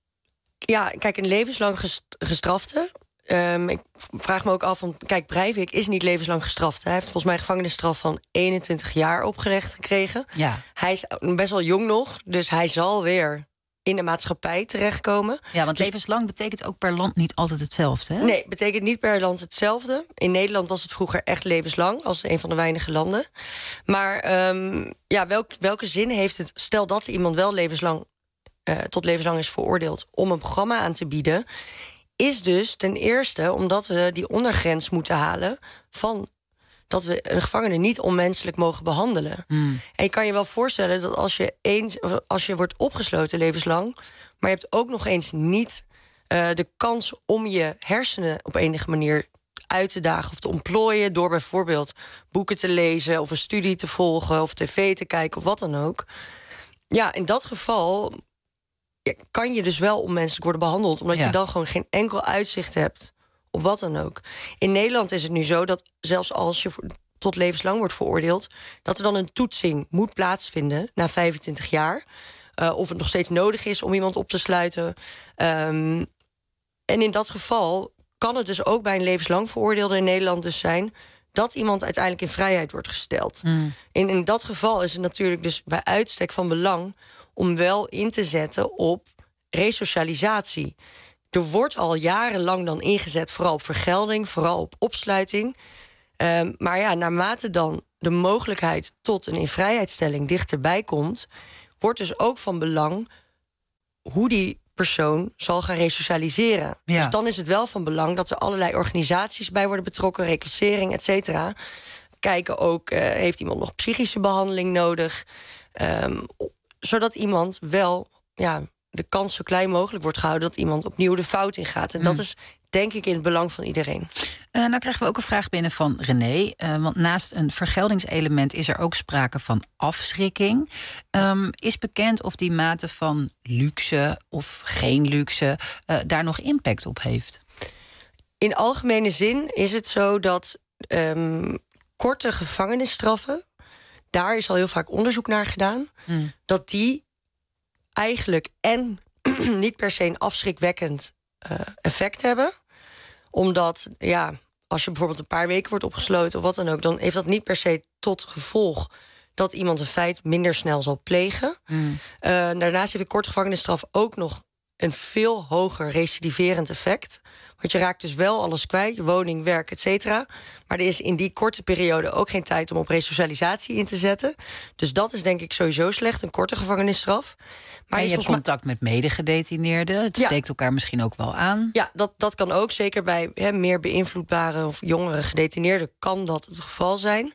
ja, kijk, een levenslang gest- gestrafte... Um, ik vraag me ook af, van, kijk, Breivik is niet levenslang gestraft. Hij heeft volgens mij een gevangenisstraf van eenentwintig jaar opgelegd gekregen. Ja. Hij is best wel jong nog, dus hij zal weer in de maatschappij terechtkomen. Ja, want levenslang betekent ook per land niet altijd hetzelfde, hè? Nee, betekent niet per land hetzelfde. In Nederland was het vroeger echt levenslang, als een van de weinige landen. Maar um, ja, welk, welke zin heeft het, stel dat iemand wel levenslang uh, tot levenslang is veroordeeld om een programma aan te bieden, is dus ten eerste omdat we die ondergrens moeten halen van dat we een gevangene niet onmenselijk mogen behandelen. Mm. En je kan je wel voorstellen dat als je eens, als je wordt opgesloten levenslang, maar je hebt ook nog eens niet uh, de kans om je hersenen op enige manier uit te dagen of te ontplooien door bijvoorbeeld boeken te lezen of een studie te volgen of tv te kijken of wat dan ook. Ja, in dat geval ja, kan je dus wel onmenselijk worden behandeld, omdat ja. je dan gewoon geen enkel uitzicht hebt of wat dan ook. In Nederland is het nu zo dat zelfs als je tot levenslang wordt veroordeeld, dat er dan een toetsing moet plaatsvinden na vijfentwintig jaar. Uh, of het nog steeds nodig is om iemand op te sluiten. Um, en in dat geval kan het dus ook bij een levenslang veroordeelde in Nederland dus zijn dat iemand uiteindelijk in vrijheid wordt gesteld. Mm. In, in dat geval is het natuurlijk dus bij uitstek van belang om wel in te zetten op resocialisatie. Er wordt al jarenlang dan ingezet, vooral op vergelding, vooral op opsluiting. Um, maar ja, naarmate dan de mogelijkheid tot een invrijheidstelling dichterbij komt, wordt dus ook van belang hoe die persoon zal gaan resocialiseren. Ja. Dus dan is het wel van belang dat er allerlei organisaties bij worden betrokken, reclassering, et cetera. Kijken ook, uh, heeft iemand nog psychische behandeling nodig? Um, zodat iemand wel ja, de kans zo klein mogelijk wordt gehouden dat iemand opnieuw de fout ingaat. En mm. dat is denk ik in het belang van iedereen. Uh, nou krijgen we ook een vraag binnen van René. Uh, want naast een vergeldingselement is er ook sprake van afschrikking. Um, is bekend of die mate van luxe of geen luxe uh, daar nog impact op heeft? In algemene zin is het zo dat um, korte gevangenisstraffen, daar is al heel vaak onderzoek naar gedaan, hmm. dat die eigenlijk en niet per se een afschrikwekkend uh, effect hebben. Omdat, ja, als je bijvoorbeeld een paar weken wordt opgesloten of wat dan ook, dan heeft dat niet per se tot gevolg dat iemand een feit minder snel zal plegen. Hmm. Uh, daarnaast heeft een korte gevangenisstraf ook nog een veel hoger recidiverend effect. Want je raakt dus wel alles kwijt, je woning, werk, et cetera. Maar er is in die korte periode ook geen tijd om op resocialisatie in te zetten. Dus dat is denk ik sowieso slecht, een korte gevangenisstraf. Maar en je, je hebt contact met medegedetineerden. Het ja. steekt elkaar misschien ook wel aan. Ja, dat, dat kan ook. Zeker bij he, meer beïnvloedbare of jongere gedetineerden kan dat het geval zijn.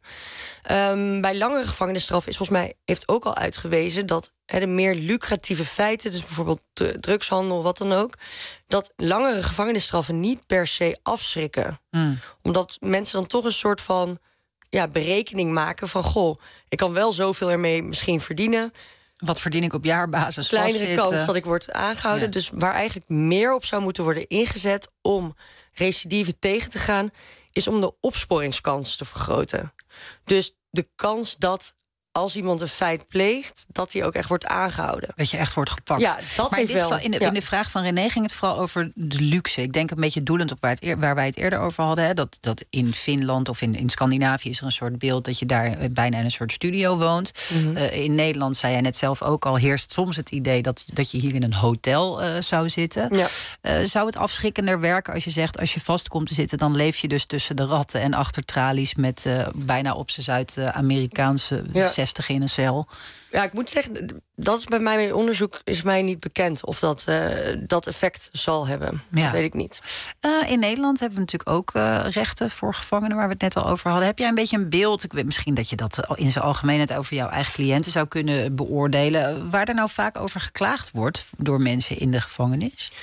Um, bij langere gevangenisstraf is volgens mij heeft ook al uitgewezen dat he, de meer lucratieve feiten, dus bijvoorbeeld drugshandel, wat dan ook, dat langere gevangenisstraffen niet per se afschrikken. Mm. Omdat mensen dan toch een soort van ja, berekening maken van, goh, ik kan wel zoveel ermee misschien verdienen. Wat verdien ik op jaarbasis? Kleinere vastzitten. kans dat ik word aangehouden. Ja. Dus waar eigenlijk meer op zou moeten worden ingezet om recidive tegen te gaan, is om de opsporingskans te vergroten. Dus de kans dat als iemand een feit pleegt, dat hij ook echt wordt aangehouden. Dat je echt wordt gepakt. Ja, dat maar in, dit wel, geval, in, de, ja. in de vraag van René ging het vooral over de luxe. Ik denk een beetje doelend op waar, het, waar wij het eerder over hadden. Hè, dat, dat in Finland of in, in Scandinavië is er een soort beeld dat je daar bijna in een soort studio woont. Mm-hmm. Uh, in Nederland, zei jij net zelf ook al, heerst soms het idee dat, dat je hier in een hotel uh, zou zitten. Ja. Uh, zou het afschrikkender werken als je zegt, als je vast komt te zitten, dan leef je dus tussen de ratten en achter tralies met uh, bijna op z'n Zuid-Amerikaanse ja. zestig in een cel? Ja, ik moet zeggen, dat is bij mij mijn onderzoek is mij niet bekend of dat uh, dat effect zal hebben. Ja. Dat weet ik niet. Uh, in Nederland hebben we natuurlijk ook uh, rechten voor gevangenen, waar we het net al over hadden. Heb jij een beetje een beeld? Ik weet misschien dat je dat in zijn algemeenheid over jouw eigen cliënten zou kunnen beoordelen, waar er nou vaak over geklaagd wordt door mensen in de gevangenis?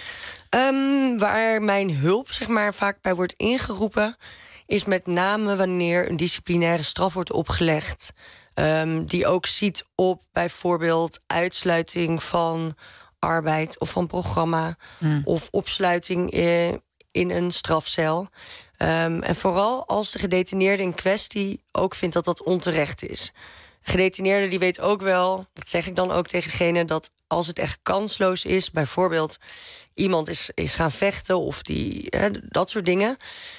Um, waar mijn hulp zeg maar vaak bij wordt ingeroepen, is met name wanneer een disciplinaire straf wordt opgelegd. Um, die ook ziet op bijvoorbeeld uitsluiting van arbeid of van programma, mm. of opsluiting in, in een strafcel. Um, en vooral als de gedetineerde in kwestie ook vindt dat dat onterecht is. gedetineerde die weet ook wel, dat zeg ik dan ook tegen degene, dat als het echt kansloos is, bijvoorbeeld iemand is, is gaan vechten of die, hè, dat soort dingen,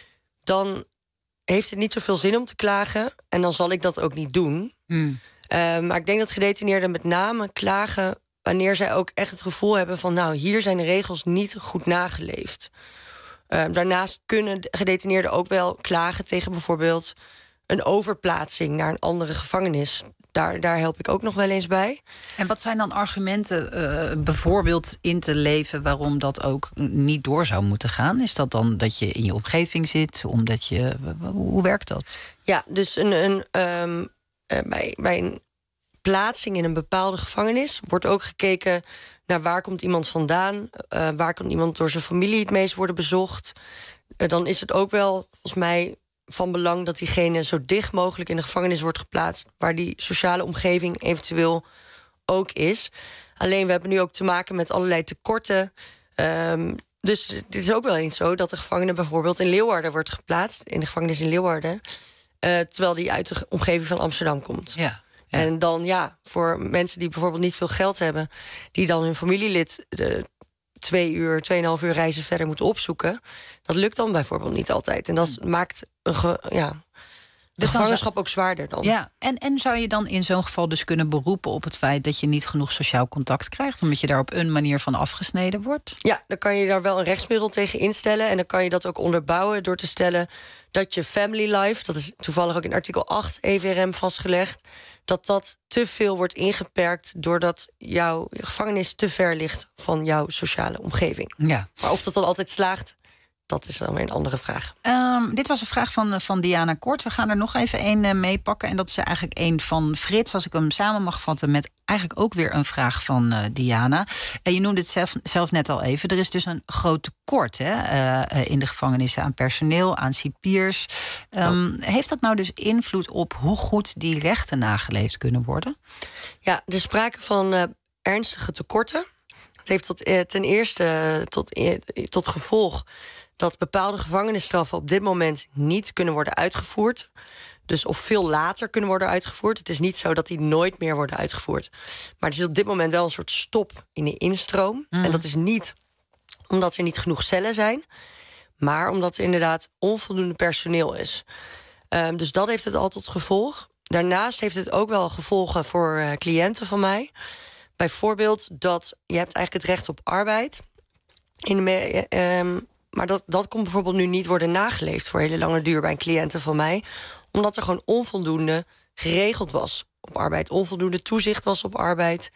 dan heeft het niet zoveel zin om te klagen. En dan zal ik dat ook niet doen. Mm. Uh, maar ik denk dat gedetineerden met name klagen wanneer zij ook echt het gevoel hebben van, nou, hier zijn de regels niet goed nageleefd. Uh, daarnaast kunnen gedetineerden ook wel klagen tegen bijvoorbeeld een overplaatsing naar een andere gevangenis. Daar, daar help ik ook nog wel eens bij. En wat zijn dan argumenten uh, bijvoorbeeld in te leven waarom dat ook niet door zou moeten gaan? Is dat dan dat je in je omgeving zit? Omdat je, hoe werkt dat? Ja, dus een, een, um, uh, bij, bij een plaatsing in een bepaalde gevangenis wordt ook gekeken naar waar komt iemand vandaan, uh, waar kan iemand door zijn familie het meest worden bezocht. Uh, dan is het ook wel, volgens mij, van belang dat diegene zo dicht mogelijk in de gevangenis wordt geplaatst, waar die sociale omgeving eventueel ook is. Alleen we hebben nu ook te maken met allerlei tekorten. Um, dus het is ook wel eens zo dat de gevangene bijvoorbeeld in Leeuwarden wordt geplaatst, in de gevangenis in Leeuwarden, uh, terwijl die uit de omgeving van Amsterdam komt. Ja. Ja. En dan ja, voor mensen die bijvoorbeeld niet veel geld hebben, die dan hun familielid de twee uur, tweeënhalf uur reizen verder moeten opzoeken, dat lukt dan bijvoorbeeld niet altijd. En dat maakt een ge, ja, de dus gevangenschap ook zwaarder dan. Ja, en, en zou je dan in zo'n geval dus kunnen beroepen op het feit dat je niet genoeg sociaal contact krijgt, omdat je daar op een manier van afgesneden wordt? Ja, dan kan je daar wel een rechtsmiddel tegen instellen. En dan kan je dat ook onderbouwen door te stellen dat je family life, dat is toevallig ook in artikel acht E V R M vastgelegd, dat dat te veel wordt ingeperkt doordat jouw gevangenis te ver ligt van jouw sociale omgeving. Ja. Maar of dat dan altijd slaagt, dat is dan weer een andere vraag. Um, dit was een vraag van, van Diana Kort. We gaan er nog even één uh, meepakken. En dat is eigenlijk één van Frits. Als ik hem samen mag vatten met eigenlijk ook weer een vraag van uh, Diana. En je noemde het zelf, zelf net al even. Er is dus een groot tekort hè, uh, in de gevangenissen aan personeel, aan cipiers. Um, oh. Heeft dat nou dus invloed op hoe goed die rechten nageleefd kunnen worden? Ja, er is sprake van uh, ernstige tekorten. Het heeft tot, uh, ten eerste uh, tot, uh, tot gevolg dat bepaalde gevangenisstraffen op dit moment niet kunnen worden uitgevoerd. Dus of veel later kunnen worden uitgevoerd. Het is niet zo dat die nooit meer worden uitgevoerd. Maar er is op dit moment wel een soort stop in de instroom. Mm. En dat is niet omdat er niet genoeg cellen zijn, maar omdat er inderdaad onvoldoende personeel is. Um, dus dat heeft het al tot gevolg. Daarnaast heeft het ook wel gevolgen voor uh, cliënten van mij. Bijvoorbeeld dat je hebt eigenlijk het recht op arbeid. In de me- um, maar dat, dat kon bijvoorbeeld nu niet worden nageleefd voor hele lange duur bij cliënten van mij, omdat er gewoon onvoldoende geregeld was op arbeid, onvoldoende toezicht was op arbeid.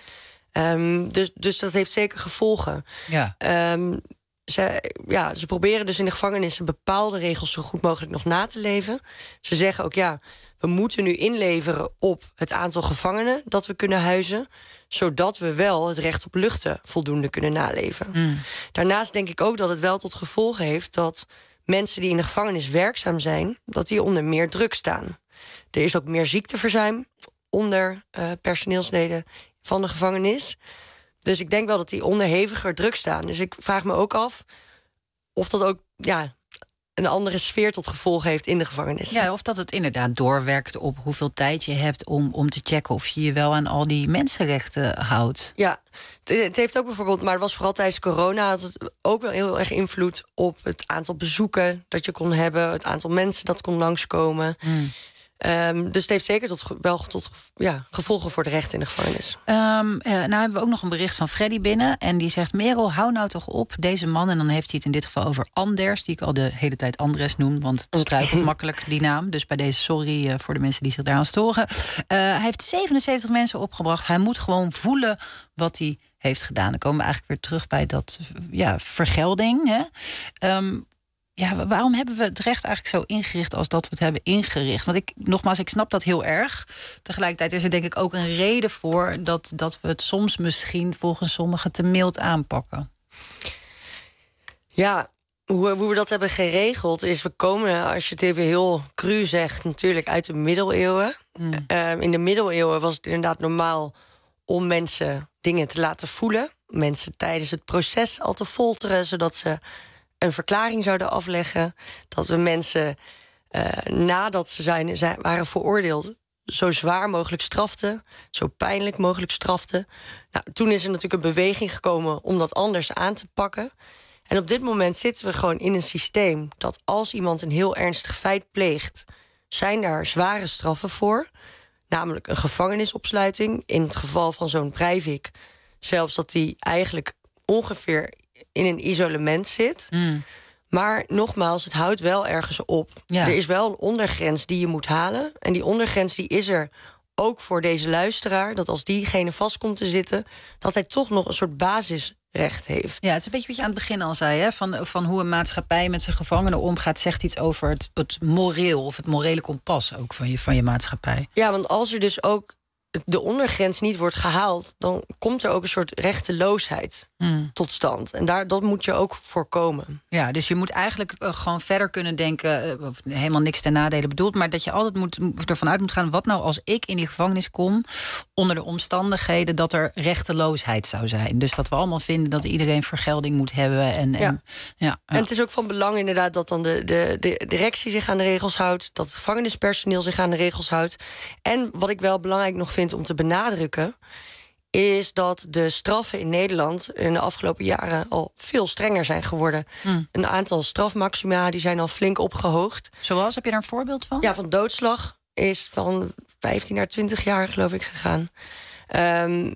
Um, dus, dus dat heeft zeker gevolgen. Ja. Um, ze, ja, ze proberen dus in de gevangenissen bepaalde regels zo goed mogelijk nog na te leven. Ze zeggen ook, ja, we moeten nu inleveren op het aantal gevangenen dat we kunnen huizen, zodat we wel het recht op luchten voldoende kunnen naleven. Mm. Daarnaast denk ik ook dat het wel tot gevolg heeft dat mensen die in de gevangenis werkzaam zijn, dat die onder meer druk staan. Er is ook meer ziekteverzuim onder uh, personeelsleden van de gevangenis. Dus ik denk wel dat die onderheviger druk staan. Dus ik vraag me ook af of dat ook ja, een andere sfeer tot gevolg heeft in de gevangenis. Ja, of dat het inderdaad doorwerkt op hoeveel tijd je hebt om, om te checken of je je wel aan al die mensenrechten houdt. Ja, het, het heeft ook bijvoorbeeld, maar het was vooral tijdens corona, had het ook wel heel erg invloed op het aantal bezoeken dat je kon hebben, het aantal mensen dat kon langskomen. Mm. Um, dus het heeft zeker tot, wel tot ja, gevolgen voor de rechten in de gevangenis. Um, uh, nou hebben we ook nog een bericht van Freddy binnen. En die zegt, Merel, hou nou toch op. Deze man, en dan heeft hij het in dit geval over Anders, die ik al de hele tijd Andres noem, want het struikelt makkelijk die naam. Dus bij deze sorry uh, voor de mensen die zich daaraan storen. Uh, hij heeft zevenenzeventig mensen opgebracht. Hij moet gewoon voelen wat hij heeft gedaan. Dan komen we eigenlijk weer terug bij dat ja, vergelding. Hè? Um, Ja, waarom hebben we het recht eigenlijk zo ingericht als dat we het hebben ingericht? Want ik, nogmaals, ik snap dat heel erg. Tegelijkertijd is er denk ik ook een reden voor dat, dat we het soms misschien volgens sommigen te mild aanpakken. Ja, hoe, hoe we dat hebben geregeld is, we komen, als je het even heel cru zegt, natuurlijk uit de middeleeuwen. Mm. Uh, in de middeleeuwen was het inderdaad normaal om mensen dingen te laten voelen. Mensen tijdens het proces al te folteren, zodat ze een verklaring zouden afleggen. Dat we mensen, uh, nadat ze zijn, zijn, waren veroordeeld, zo zwaar mogelijk strafte, zo pijnlijk mogelijk strafte. Nou, toen is er natuurlijk een beweging gekomen om dat anders aan te pakken. En op dit moment zitten we gewoon in een systeem dat als iemand een heel ernstig feit pleegt, zijn daar zware straffen voor. Namelijk een gevangenisopsluiting. In het geval van zo'n Breivik zelfs dat hij eigenlijk ongeveer in een isolement zit. Mm. Maar nogmaals, het houdt wel ergens op. Ja. Er is wel een ondergrens die je moet halen. En die ondergrens die is er ook voor deze luisteraar. Dat als diegene vast komt te zitten, dat hij toch nog een soort basisrecht heeft. Ja, het is een beetje wat je aan het begin al zei, hè? Van, van hoe een maatschappij met zijn gevangenen omgaat, zegt iets over het, het moreel of het morele kompas ook van je, van je maatschappij. Ja, want als er dus ook de ondergrens niet wordt gehaald, dan komt er ook een soort rechteloosheid Mm. tot stand. En daar, dat moet je ook voorkomen. Ja, dus je moet eigenlijk uh, gewoon verder kunnen denken, uh, helemaal niks ten nadele bedoeld, maar dat je altijd moet, ervan uit moet gaan, wat nou als ik in die gevangenis kom, onder de omstandigheden dat er rechteloosheid zou zijn. Dus dat we allemaal vinden dat iedereen vergelding moet hebben. En, en, Ja. ja, ja. En het is ook van belang inderdaad dat dan de, de, de directie zich aan de regels houdt, dat het gevangenispersoneel zich aan de regels houdt. En wat ik wel belangrijk nog vind om te benadrukken, is dat de straffen in Nederland in de afgelopen jaren al veel strenger zijn geworden. Mm. Een aantal strafmaxima die zijn al flink opgehoogd. Zoals, heb je daar een voorbeeld van? Ja, van doodslag is van vijftien naar twintig jaar, geloof ik, gegaan. Um,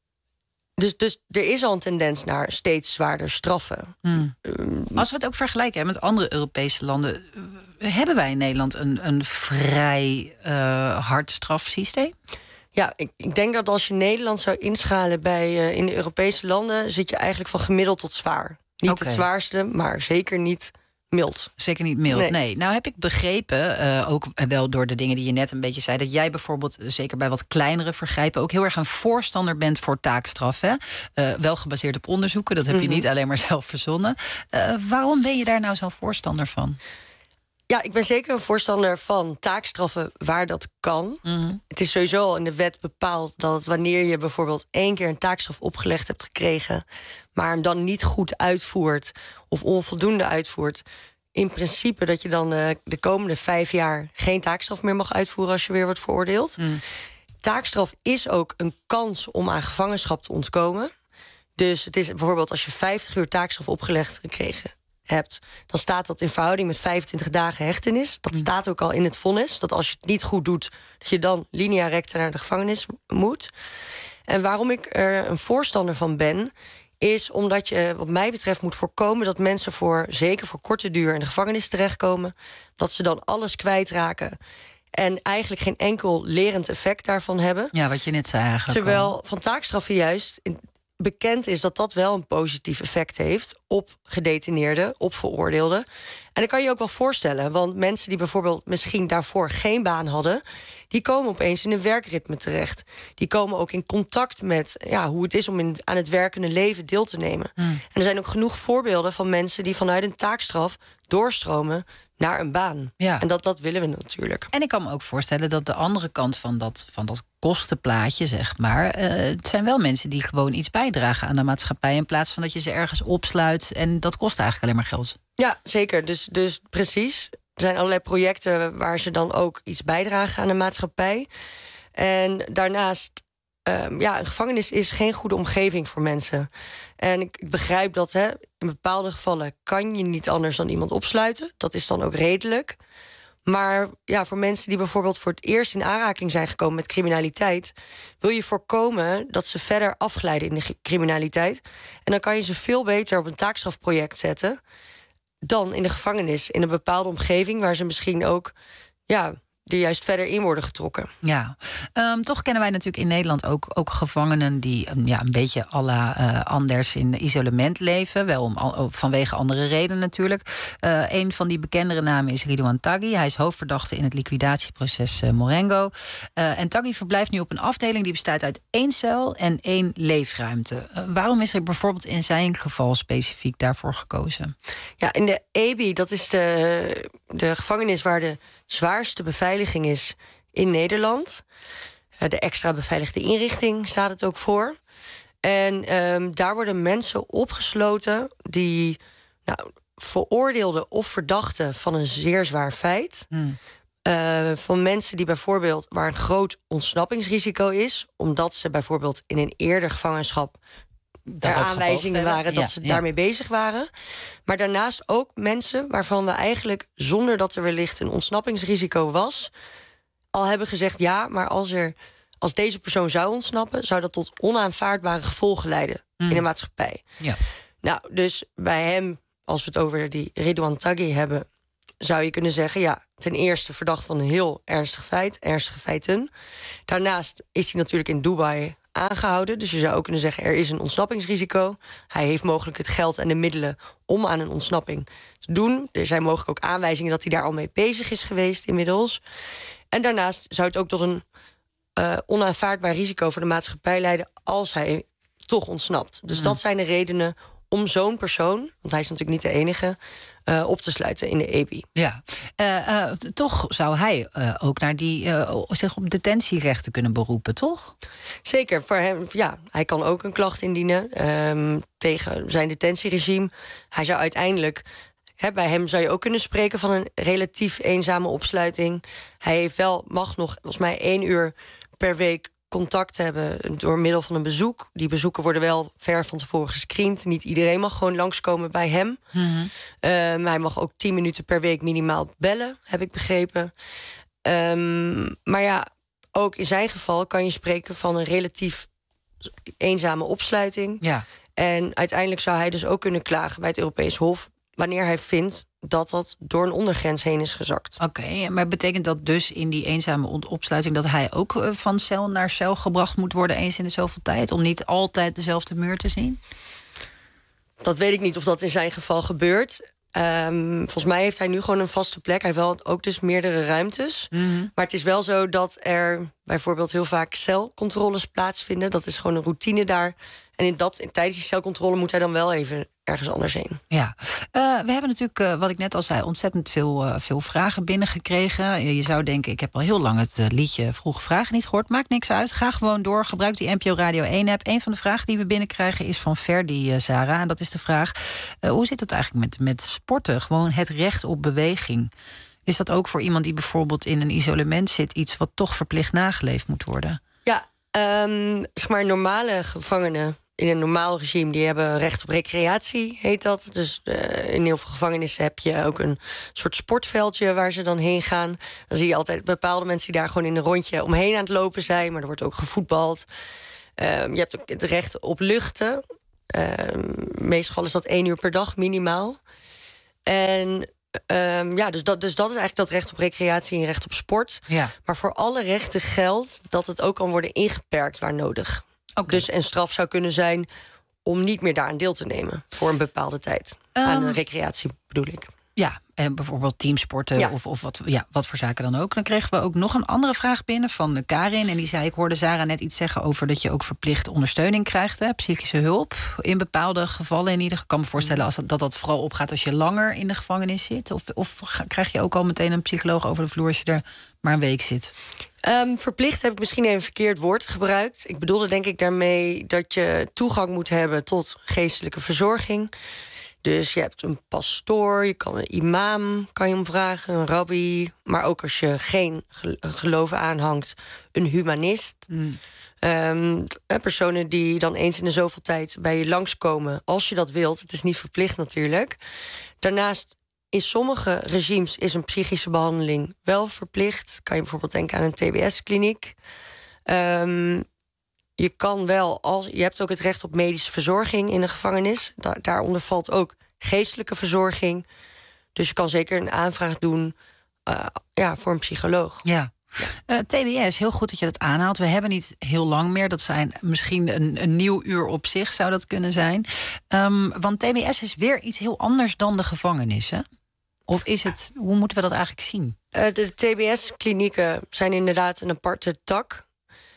dus, dus er is al een tendens naar steeds zwaarder straffen. Mm. Um, Als we het ook vergelijken hè, met andere Europese landen, uh, hebben wij in Nederland een, een vrij uh, hard strafsysteem? Ja, ik, ik denk dat als je Nederland zou inschalen bij uh, in de Europese landen, zit je eigenlijk van gemiddeld tot zwaar. Niet Oké. het zwaarste, maar zeker niet mild. Zeker niet mild, Nee. nee. Nou heb ik begrepen, uh, ook wel door de dingen die je net een beetje zei, dat jij bijvoorbeeld, zeker bij wat kleinere vergrijpen, ook heel erg een voorstander bent voor taakstraf. Hè? Uh, wel gebaseerd op onderzoeken, dat heb Mm-hmm. je niet alleen maar zelf verzonnen. Uh, waarom ben je daar nou zo'n voorstander van? Ja, ik ben zeker een voorstander van taakstraffen waar dat kan. Mm. Het is sowieso al in de wet bepaald dat wanneer je bijvoorbeeld één keer een taakstraf opgelegd hebt gekregen, maar hem dan niet goed uitvoert of onvoldoende uitvoert, in principe dat je dan uh, de komende vijf jaar geen taakstraf meer mag uitvoeren als je weer wordt veroordeeld. Mm. Taakstraf is ook een kans om aan gevangenschap te ontkomen. Dus het is bijvoorbeeld als je vijftig uur taakstraf opgelegd gekregen hebt, dan staat dat in verhouding met vijfentwintig dagen hechtenis. Dat staat ook al in het vonnis, dat als je het niet goed doet, dat je dan linea recta naar de gevangenis moet. En waarom ik er een voorstander van ben, is omdat je wat mij betreft moet voorkomen dat mensen voor, zeker voor korte duur, in de gevangenis terechtkomen, dat ze dan alles kwijtraken en eigenlijk geen enkel lerend effect daarvan hebben. Ja, wat je net zei eigenlijk. Terwijl al. van taakstraffen juist in- bekend is dat dat wel een positief effect heeft op gedetineerden, op veroordeelden. En dat kan je ook wel voorstellen, want mensen die bijvoorbeeld misschien daarvoor geen baan hadden, die komen opeens in een werkritme terecht. Die komen ook in contact met ja, hoe het is om in, aan het werkende leven deel te nemen. Mm. En er zijn ook genoeg voorbeelden van mensen die vanuit een taakstraf doorstromen naar een baan. Ja. En dat, dat willen we natuurlijk. En ik kan me ook voorstellen dat de andere kant van dat, van dat kostenplaatje, zeg maar, uh, het zijn wel mensen die gewoon iets bijdragen aan de maatschappij, in plaats van dat je ze ergens opsluit en dat kost eigenlijk alleen maar geld. Ja, zeker. Dus, dus precies. Er zijn allerlei projecten waar ze dan ook iets bijdragen aan de maatschappij. En daarnaast, um, ja, een gevangenis is geen goede omgeving voor mensen. En ik, ik begrijp dat hè, in bepaalde gevallen kan je niet anders dan iemand opsluiten. Dat is dan ook redelijk. Maar ja, voor mensen die bijvoorbeeld voor het eerst in aanraking zijn gekomen met criminaliteit, wil je voorkomen dat ze verder afglijden in de criminaliteit. En dan kan je ze veel beter op een taakstrafproject zetten dan in de gevangenis, in een bepaalde omgeving waar ze misschien ook ja, er juist verder in worden getrokken. Ja, um, toch kennen wij natuurlijk in Nederland ook, ook gevangenen die um, ja, een beetje à la uh, anders in isolement leven. Wel om, al, vanwege andere redenen natuurlijk. Uh, een van die bekendere namen is Ridouan Taghi. Hij is hoofdverdachte in het liquidatieproces uh, Morengo. Uh, en Taghi verblijft nu op een afdeling die bestaat uit één cel en één leefruimte. Uh, waarom is er bijvoorbeeld in zijn geval specifiek daarvoor gekozen? Ja, in de E B I, dat is de, de gevangenis waar de zwaarste beveiliging is in Nederland. De extra beveiligde inrichting staat het ook voor. En um, daar worden mensen opgesloten die nou, veroordeelden of verdachten van een zeer zwaar feit. Hmm. Uh, van mensen die bijvoorbeeld waar een groot ontsnappingsrisico is, omdat ze bijvoorbeeld in een eerder gevangenschap Dat er ook aanwijzingen gepoogd waren hebben. dat Ja, ze ja. daarmee bezig waren. Maar daarnaast ook mensen waarvan we eigenlijk, zonder dat er wellicht een ontsnappingsrisico was, al hebben gezegd ja, maar als er als deze persoon zou ontsnappen, zou dat tot onaanvaardbare gevolgen leiden Mm. in de maatschappij. Ja. Nou, dus bij hem, als we het over die Ridwan Taghi hebben, zou je kunnen zeggen, ja, ten eerste verdacht van een heel ernstig feit, ernstige feiten. Daarnaast is hij natuurlijk in Dubai aangehouden. Dus je zou ook kunnen zeggen, er is een ontsnappingsrisico. Hij heeft mogelijk het geld en de middelen om aan een ontsnapping te doen. Er zijn mogelijk ook aanwijzingen dat hij daar al mee bezig is geweest inmiddels. En daarnaast zou het ook tot een uh, onaanvaardbaar risico voor de maatschappij leiden als hij toch ontsnapt. Dus dat zijn de redenen om zo'n persoon, want hij is natuurlijk niet de enige, uh, op te sluiten in de E B I. Ja, uh, uh, t- toch zou hij uh, ook naar die uh, zich op detentierechten kunnen beroepen, toch? Zeker, voor hem, ja, hij kan ook een klacht indienen um, tegen zijn detentieregime. Hij zou uiteindelijk, hè, bij hem zou je ook kunnen spreken van een relatief eenzame opsluiting. Hij heeft wel, mag nog volgens mij één uur per week contact hebben door middel van een bezoek. Die bezoeken worden wel ver van tevoren gescreend. Niet iedereen mag gewoon langskomen bij hem. Mm-hmm. Um, hij mag ook tien minuten per week minimaal bellen, heb ik begrepen. Um, maar ja, ook in zijn geval kan je spreken van een relatief eenzame opsluiting. Ja. En uiteindelijk zou hij dus ook kunnen klagen bij het Europees Hof wanneer hij vindt dat dat door een ondergrens heen is gezakt. Oké, okay, maar betekent dat dus in die eenzame on- opsluiting dat hij ook uh, van cel naar cel gebracht moet worden eens in de zoveel tijd, om niet altijd dezelfde muur te zien? Dat weet ik niet of dat in zijn geval gebeurt. Um, volgens mij heeft hij nu gewoon een vaste plek. Hij heeft wel ook dus meerdere ruimtes. Mm-hmm. Maar het is wel zo dat er bijvoorbeeld heel vaak celcontroles plaatsvinden. Dat is gewoon een routine daar. En in dat, tijdens die celcontrole moet hij dan wel even ergens anders heen. Ja, uh, we hebben natuurlijk, uh, wat ik net al zei, ontzettend veel, uh, veel vragen binnengekregen. Je, je zou denken, ik heb al heel lang het uh, liedje Vroege Vragen niet gehoord. Maakt niks uit, ga gewoon door. Gebruik die N P O Radio één-app. Een van de vragen die we binnenkrijgen is van Ferdi, uh, Sarah. En dat is de vraag, uh, hoe zit het eigenlijk met, met sporten? Gewoon het recht op beweging. Is dat ook voor iemand die bijvoorbeeld in een isolement zit iets wat toch verplicht nageleefd moet worden? Ja, um, zeg maar normale gevangenen in een normaal regime, die hebben recht op recreatie, heet dat. Dus uh, in heel veel gevangenissen heb je ook een soort sportveldje waar ze dan heen gaan. Dan zie je altijd bepaalde mensen die daar gewoon in een rondje omheen aan het lopen zijn, maar er wordt ook gevoetbald. Uh, je hebt ook het recht op luchten. Uh, meestal is dat één uur per dag minimaal. En um, ja, dus dat, dus dat is eigenlijk dat recht op recreatie en recht op sport. Ja. Maar voor alle rechten geldt dat het ook kan worden ingeperkt waar nodig. Okay. Dus een straf zou kunnen zijn om niet meer daaraan deel te nemen voor een bepaalde tijd. Um, aan de recreatie bedoel ik. Ja, en bijvoorbeeld teamsporten ja. of, of wat, ja, wat voor zaken dan ook. Dan kregen we ook nog een andere vraag binnen van Karin. En die zei, ik hoorde Sarah net iets zeggen over dat je ook verplicht ondersteuning krijgt. Hè, psychische hulp, in bepaalde gevallen in ieder geval. Ik kan me voorstellen als dat, dat dat vooral opgaat als je langer in de gevangenis zit. Of, of krijg je ook al meteen een psycholoog over de vloer als je er maar een week zit? Um, verplicht heb ik misschien even een verkeerd woord gebruikt. Ik bedoelde denk ik daarmee dat je toegang moet hebben tot geestelijke verzorging. Dus je hebt een pastoor, je kan een imam kan je omvragen, een rabbi. Maar ook als je geen geloof aanhangt, een humanist. Mm. Um, personen die dan eens in de zoveel tijd bij je langskomen, als je dat wilt. Het is niet verplicht natuurlijk. Daarnaast, in sommige regimes is een psychische behandeling wel verplicht. Kan je bijvoorbeeld denken aan een T B S-kliniek. Um, je kan wel, als je hebt ook het recht op medische verzorging in een gevangenis. Da- daaronder valt ook geestelijke verzorging. Dus je kan zeker een aanvraag doen uh, ja, voor een psycholoog. Ja. Uh, T B S, heel goed dat je dat aanhaalt. We hebben niet heel lang meer. Dat zijn misschien een, een nieuw uur op zich, zou dat kunnen zijn. Um, want T B S is weer iets heel anders dan de gevangenis, hè? Of is het, hoe moeten we dat eigenlijk zien? Uh, de T B S-klinieken zijn inderdaad een aparte tak.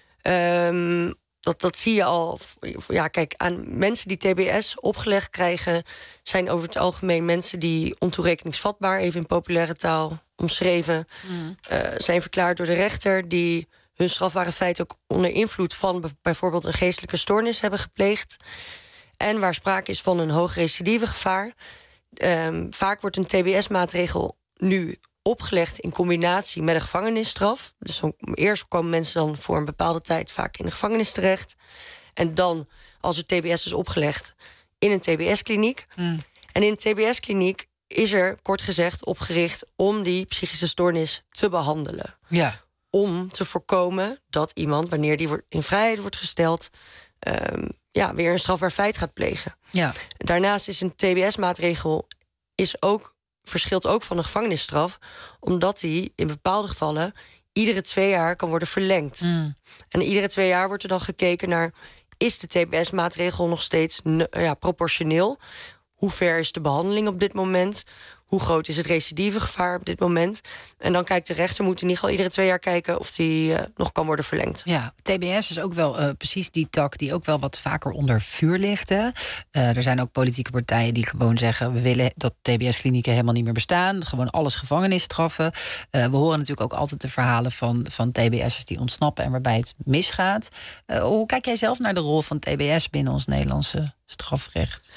Um, dat, dat zie je al. Ja, kijk, aan mensen die T B S opgelegd krijgen, zijn over het algemeen mensen die ontoerekeningsvatbaar, even in populaire taal omschreven, mm. uh, zijn verklaard door de rechter, die hun strafbare feit ook onder invloed van b- bijvoorbeeld een geestelijke stoornis hebben gepleegd. En waar sprake is van een hoog recidivegevaar. Um, vaak wordt een T B S-maatregel nu opgelegd in combinatie met een gevangenisstraf. Dus dan, eerst komen mensen dan voor een bepaalde tijd vaak in de gevangenis terecht. En dan, als er T B S is opgelegd, in een T B S-kliniek. Mm. En in een T B S-kliniek is er, kort gezegd, opgericht om die psychische stoornis te behandelen. Ja. Om te voorkomen dat iemand, wanneer die in vrijheid wordt gesteld, Um, ja, weer een strafbaar feit gaat plegen. Ja. Daarnaast is een T B S-maatregel is ook, verschilt ook van een gevangenisstraf, omdat die in bepaalde gevallen iedere twee jaar kan worden verlengd. Mm. En iedere twee jaar wordt er dan gekeken naar, is de T B S-maatregel nog steeds ja, proportioneel? Hoe ver is de behandeling op dit moment? Hoe groot is het recidivegevaar op dit moment? En dan kijkt de rechter, moet in ieder geval iedere twee jaar kijken of die uh, nog kan worden verlengd. Ja, T B S is ook wel uh, precies die tak die ook wel wat vaker onder vuur ligt. Hè? Uh, er zijn ook politieke partijen die gewoon zeggen, we willen dat T B S-klinieken helemaal niet meer bestaan. Gewoon alles gevangenisstraffen. Uh, we horen natuurlijk ook altijd de verhalen van, van T B S'ers die ontsnappen en waarbij het misgaat. Uh, hoe kijk jij zelf naar de rol van T B S binnen ons Nederlandse strafrecht?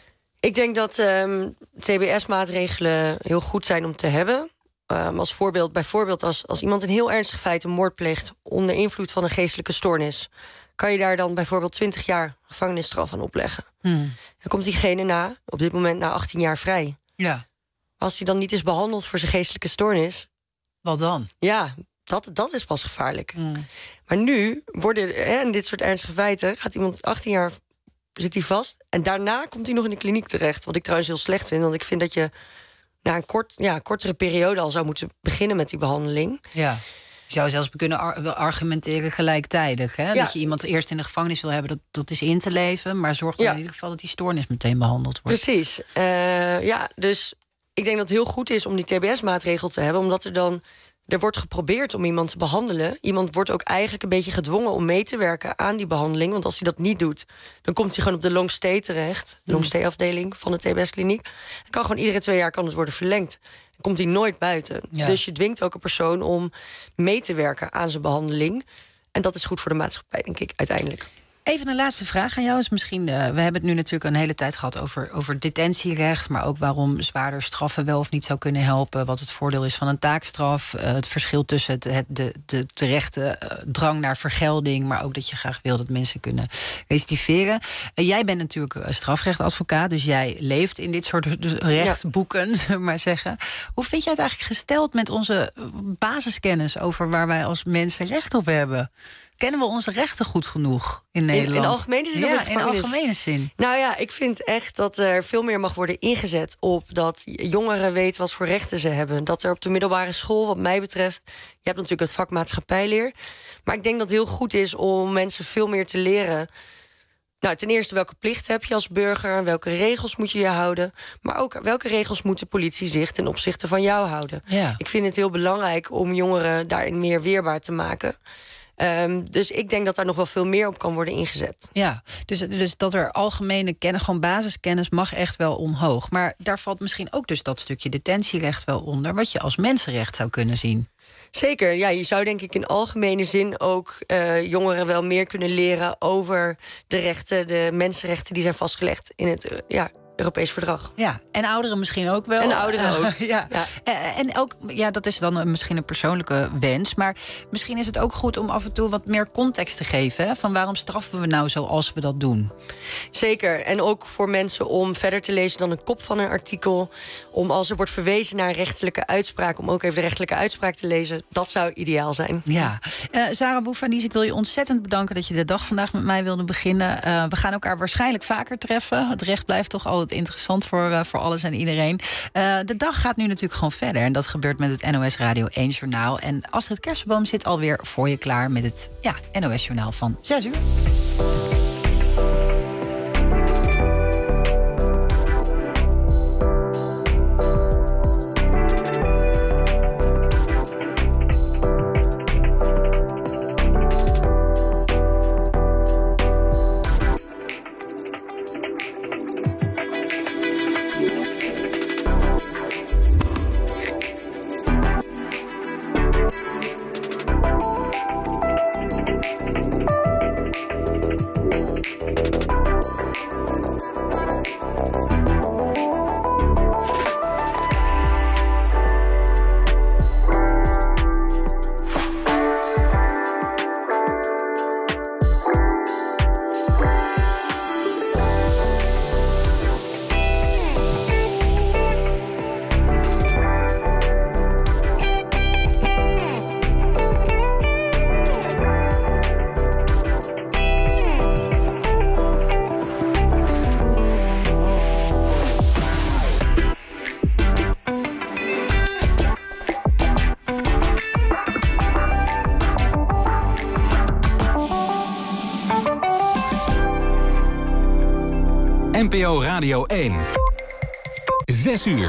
Ik denk dat um, T B S-maatregelen heel goed zijn om te hebben. Um, als voorbeeld, bijvoorbeeld als, als iemand een heel ernstig feit, een moord pleegt onder invloed van een geestelijke stoornis, kan je daar dan bijvoorbeeld twintig jaar gevangenisstraf aan opleggen. Hmm. Dan komt diegene na, op dit moment na achttien jaar vrij. Ja. Als hij dan niet is behandeld voor zijn geestelijke stoornis, wat dan? Ja, dat, dat is pas gevaarlijk. Hmm. Maar nu worden, hè, in dit soort ernstige feiten, gaat iemand achttien jaar zit hij vast. En daarna komt hij nog in de kliniek terecht. Wat ik trouwens heel slecht vind. Want ik vind dat je na een kort, ja, kortere periode al zou moeten beginnen met die behandeling. Ja. Je zou zelfs kunnen ar- argumenteren gelijktijdig. Hè? Ja. Dat je iemand eerst in de gevangenis wil hebben, dat, dat is in te leven. Maar zorg dan ja. in ieder geval dat die stoornis meteen behandeld wordt. Precies. Uh, ja, dus ik denk dat het heel goed is om die T B S-maatregel te hebben. Omdat er dan... Er wordt geprobeerd om iemand te behandelen. Iemand wordt ook eigenlijk een beetje gedwongen om mee te werken aan die behandeling. Want als hij dat niet doet, dan komt hij gewoon op de long stay terecht. De long stay afdeling van de T B S-kliniek. En kan gewoon iedere twee jaar kan het worden verlengd. Dan komt hij nooit buiten. Ja. Dus je dwingt ook een persoon om mee te werken aan zijn behandeling. En dat is goed voor de maatschappij, denk ik, uiteindelijk. Even een laatste vraag aan jou. Is misschien, uh, we hebben het nu natuurlijk een hele tijd gehad over, over detentierecht, maar ook waarom zwaarder straffen wel of niet zou kunnen helpen. Wat het voordeel is van een taakstraf. Uh, het verschil tussen het, het, de, de terechte uh, drang naar vergelding, maar ook dat je graag wil dat mensen kunnen recidiveren. Uh, jij bent natuurlijk uh, strafrechtadvocaat, dus jij leeft in dit soort rechtboeken, ja. zullen we maar zeggen. Hoe vind jij het eigenlijk gesteld met onze basiskennis over waar wij als mensen recht op hebben? Kennen we onze rechten goed genoeg in Nederland? In, in algemene zin? Ja, in algemene zin. Nou ja, ik vind echt dat er veel meer mag worden ingezet op dat jongeren weten wat voor rechten ze hebben. Dat er op de middelbare school, wat mij betreft, je hebt natuurlijk het vak maatschappijleer. Maar ik denk dat het heel goed is om mensen veel meer te leren. Nou, ten eerste, welke plicht heb je als burger? Welke regels moet je je houden? Maar ook, welke regels moet de politie zich ten opzichte van jou houden? Ja. Ik vind het heel belangrijk om jongeren daarin meer weerbaar te maken. Um, dus ik denk dat daar nog wel veel meer op kan worden ingezet. Ja, dus, dus dat er algemene kennis, gewoon basiskennis mag echt wel omhoog. Maar daar valt misschien ook dus dat stukje detentierecht wel onder, wat je als mensenrecht zou kunnen zien. Zeker, ja, je zou denk ik in algemene zin ook uh, jongeren wel meer kunnen leren over de rechten, de mensenrechten die zijn vastgelegd in het uh, ja, Europees verdrag. Ja, en ouderen misschien ook wel. En ouderen ook. Uh, ja. Ja. Uh, en ook, ja, dat is dan een, misschien een persoonlijke wens, maar misschien is het ook goed om af en toe wat meer context te geven, hè, van waarom straffen we nou zoals we dat doen. Zeker, en ook voor mensen om verder te lezen dan een kop van een artikel, om als er wordt verwezen naar een rechterlijke uitspraak, om ook even de rechterlijke uitspraak te lezen. Dat zou ideaal zijn. Ja. Uh, Sarah Bouffanies, ik wil je ontzettend bedanken dat je de dag vandaag met mij wilde beginnen. Uh, we gaan elkaar waarschijnlijk vaker treffen. Het recht blijft toch altijd interessant voor, uh, voor alles en iedereen. Uh, de dag gaat nu natuurlijk gewoon verder. En dat gebeurt met het N O S Radio één Journaal. En Astrid Kersenboom zit alweer voor je klaar met het ja, N O S Journaal van zes uur. N P O Radio één. Zes uur.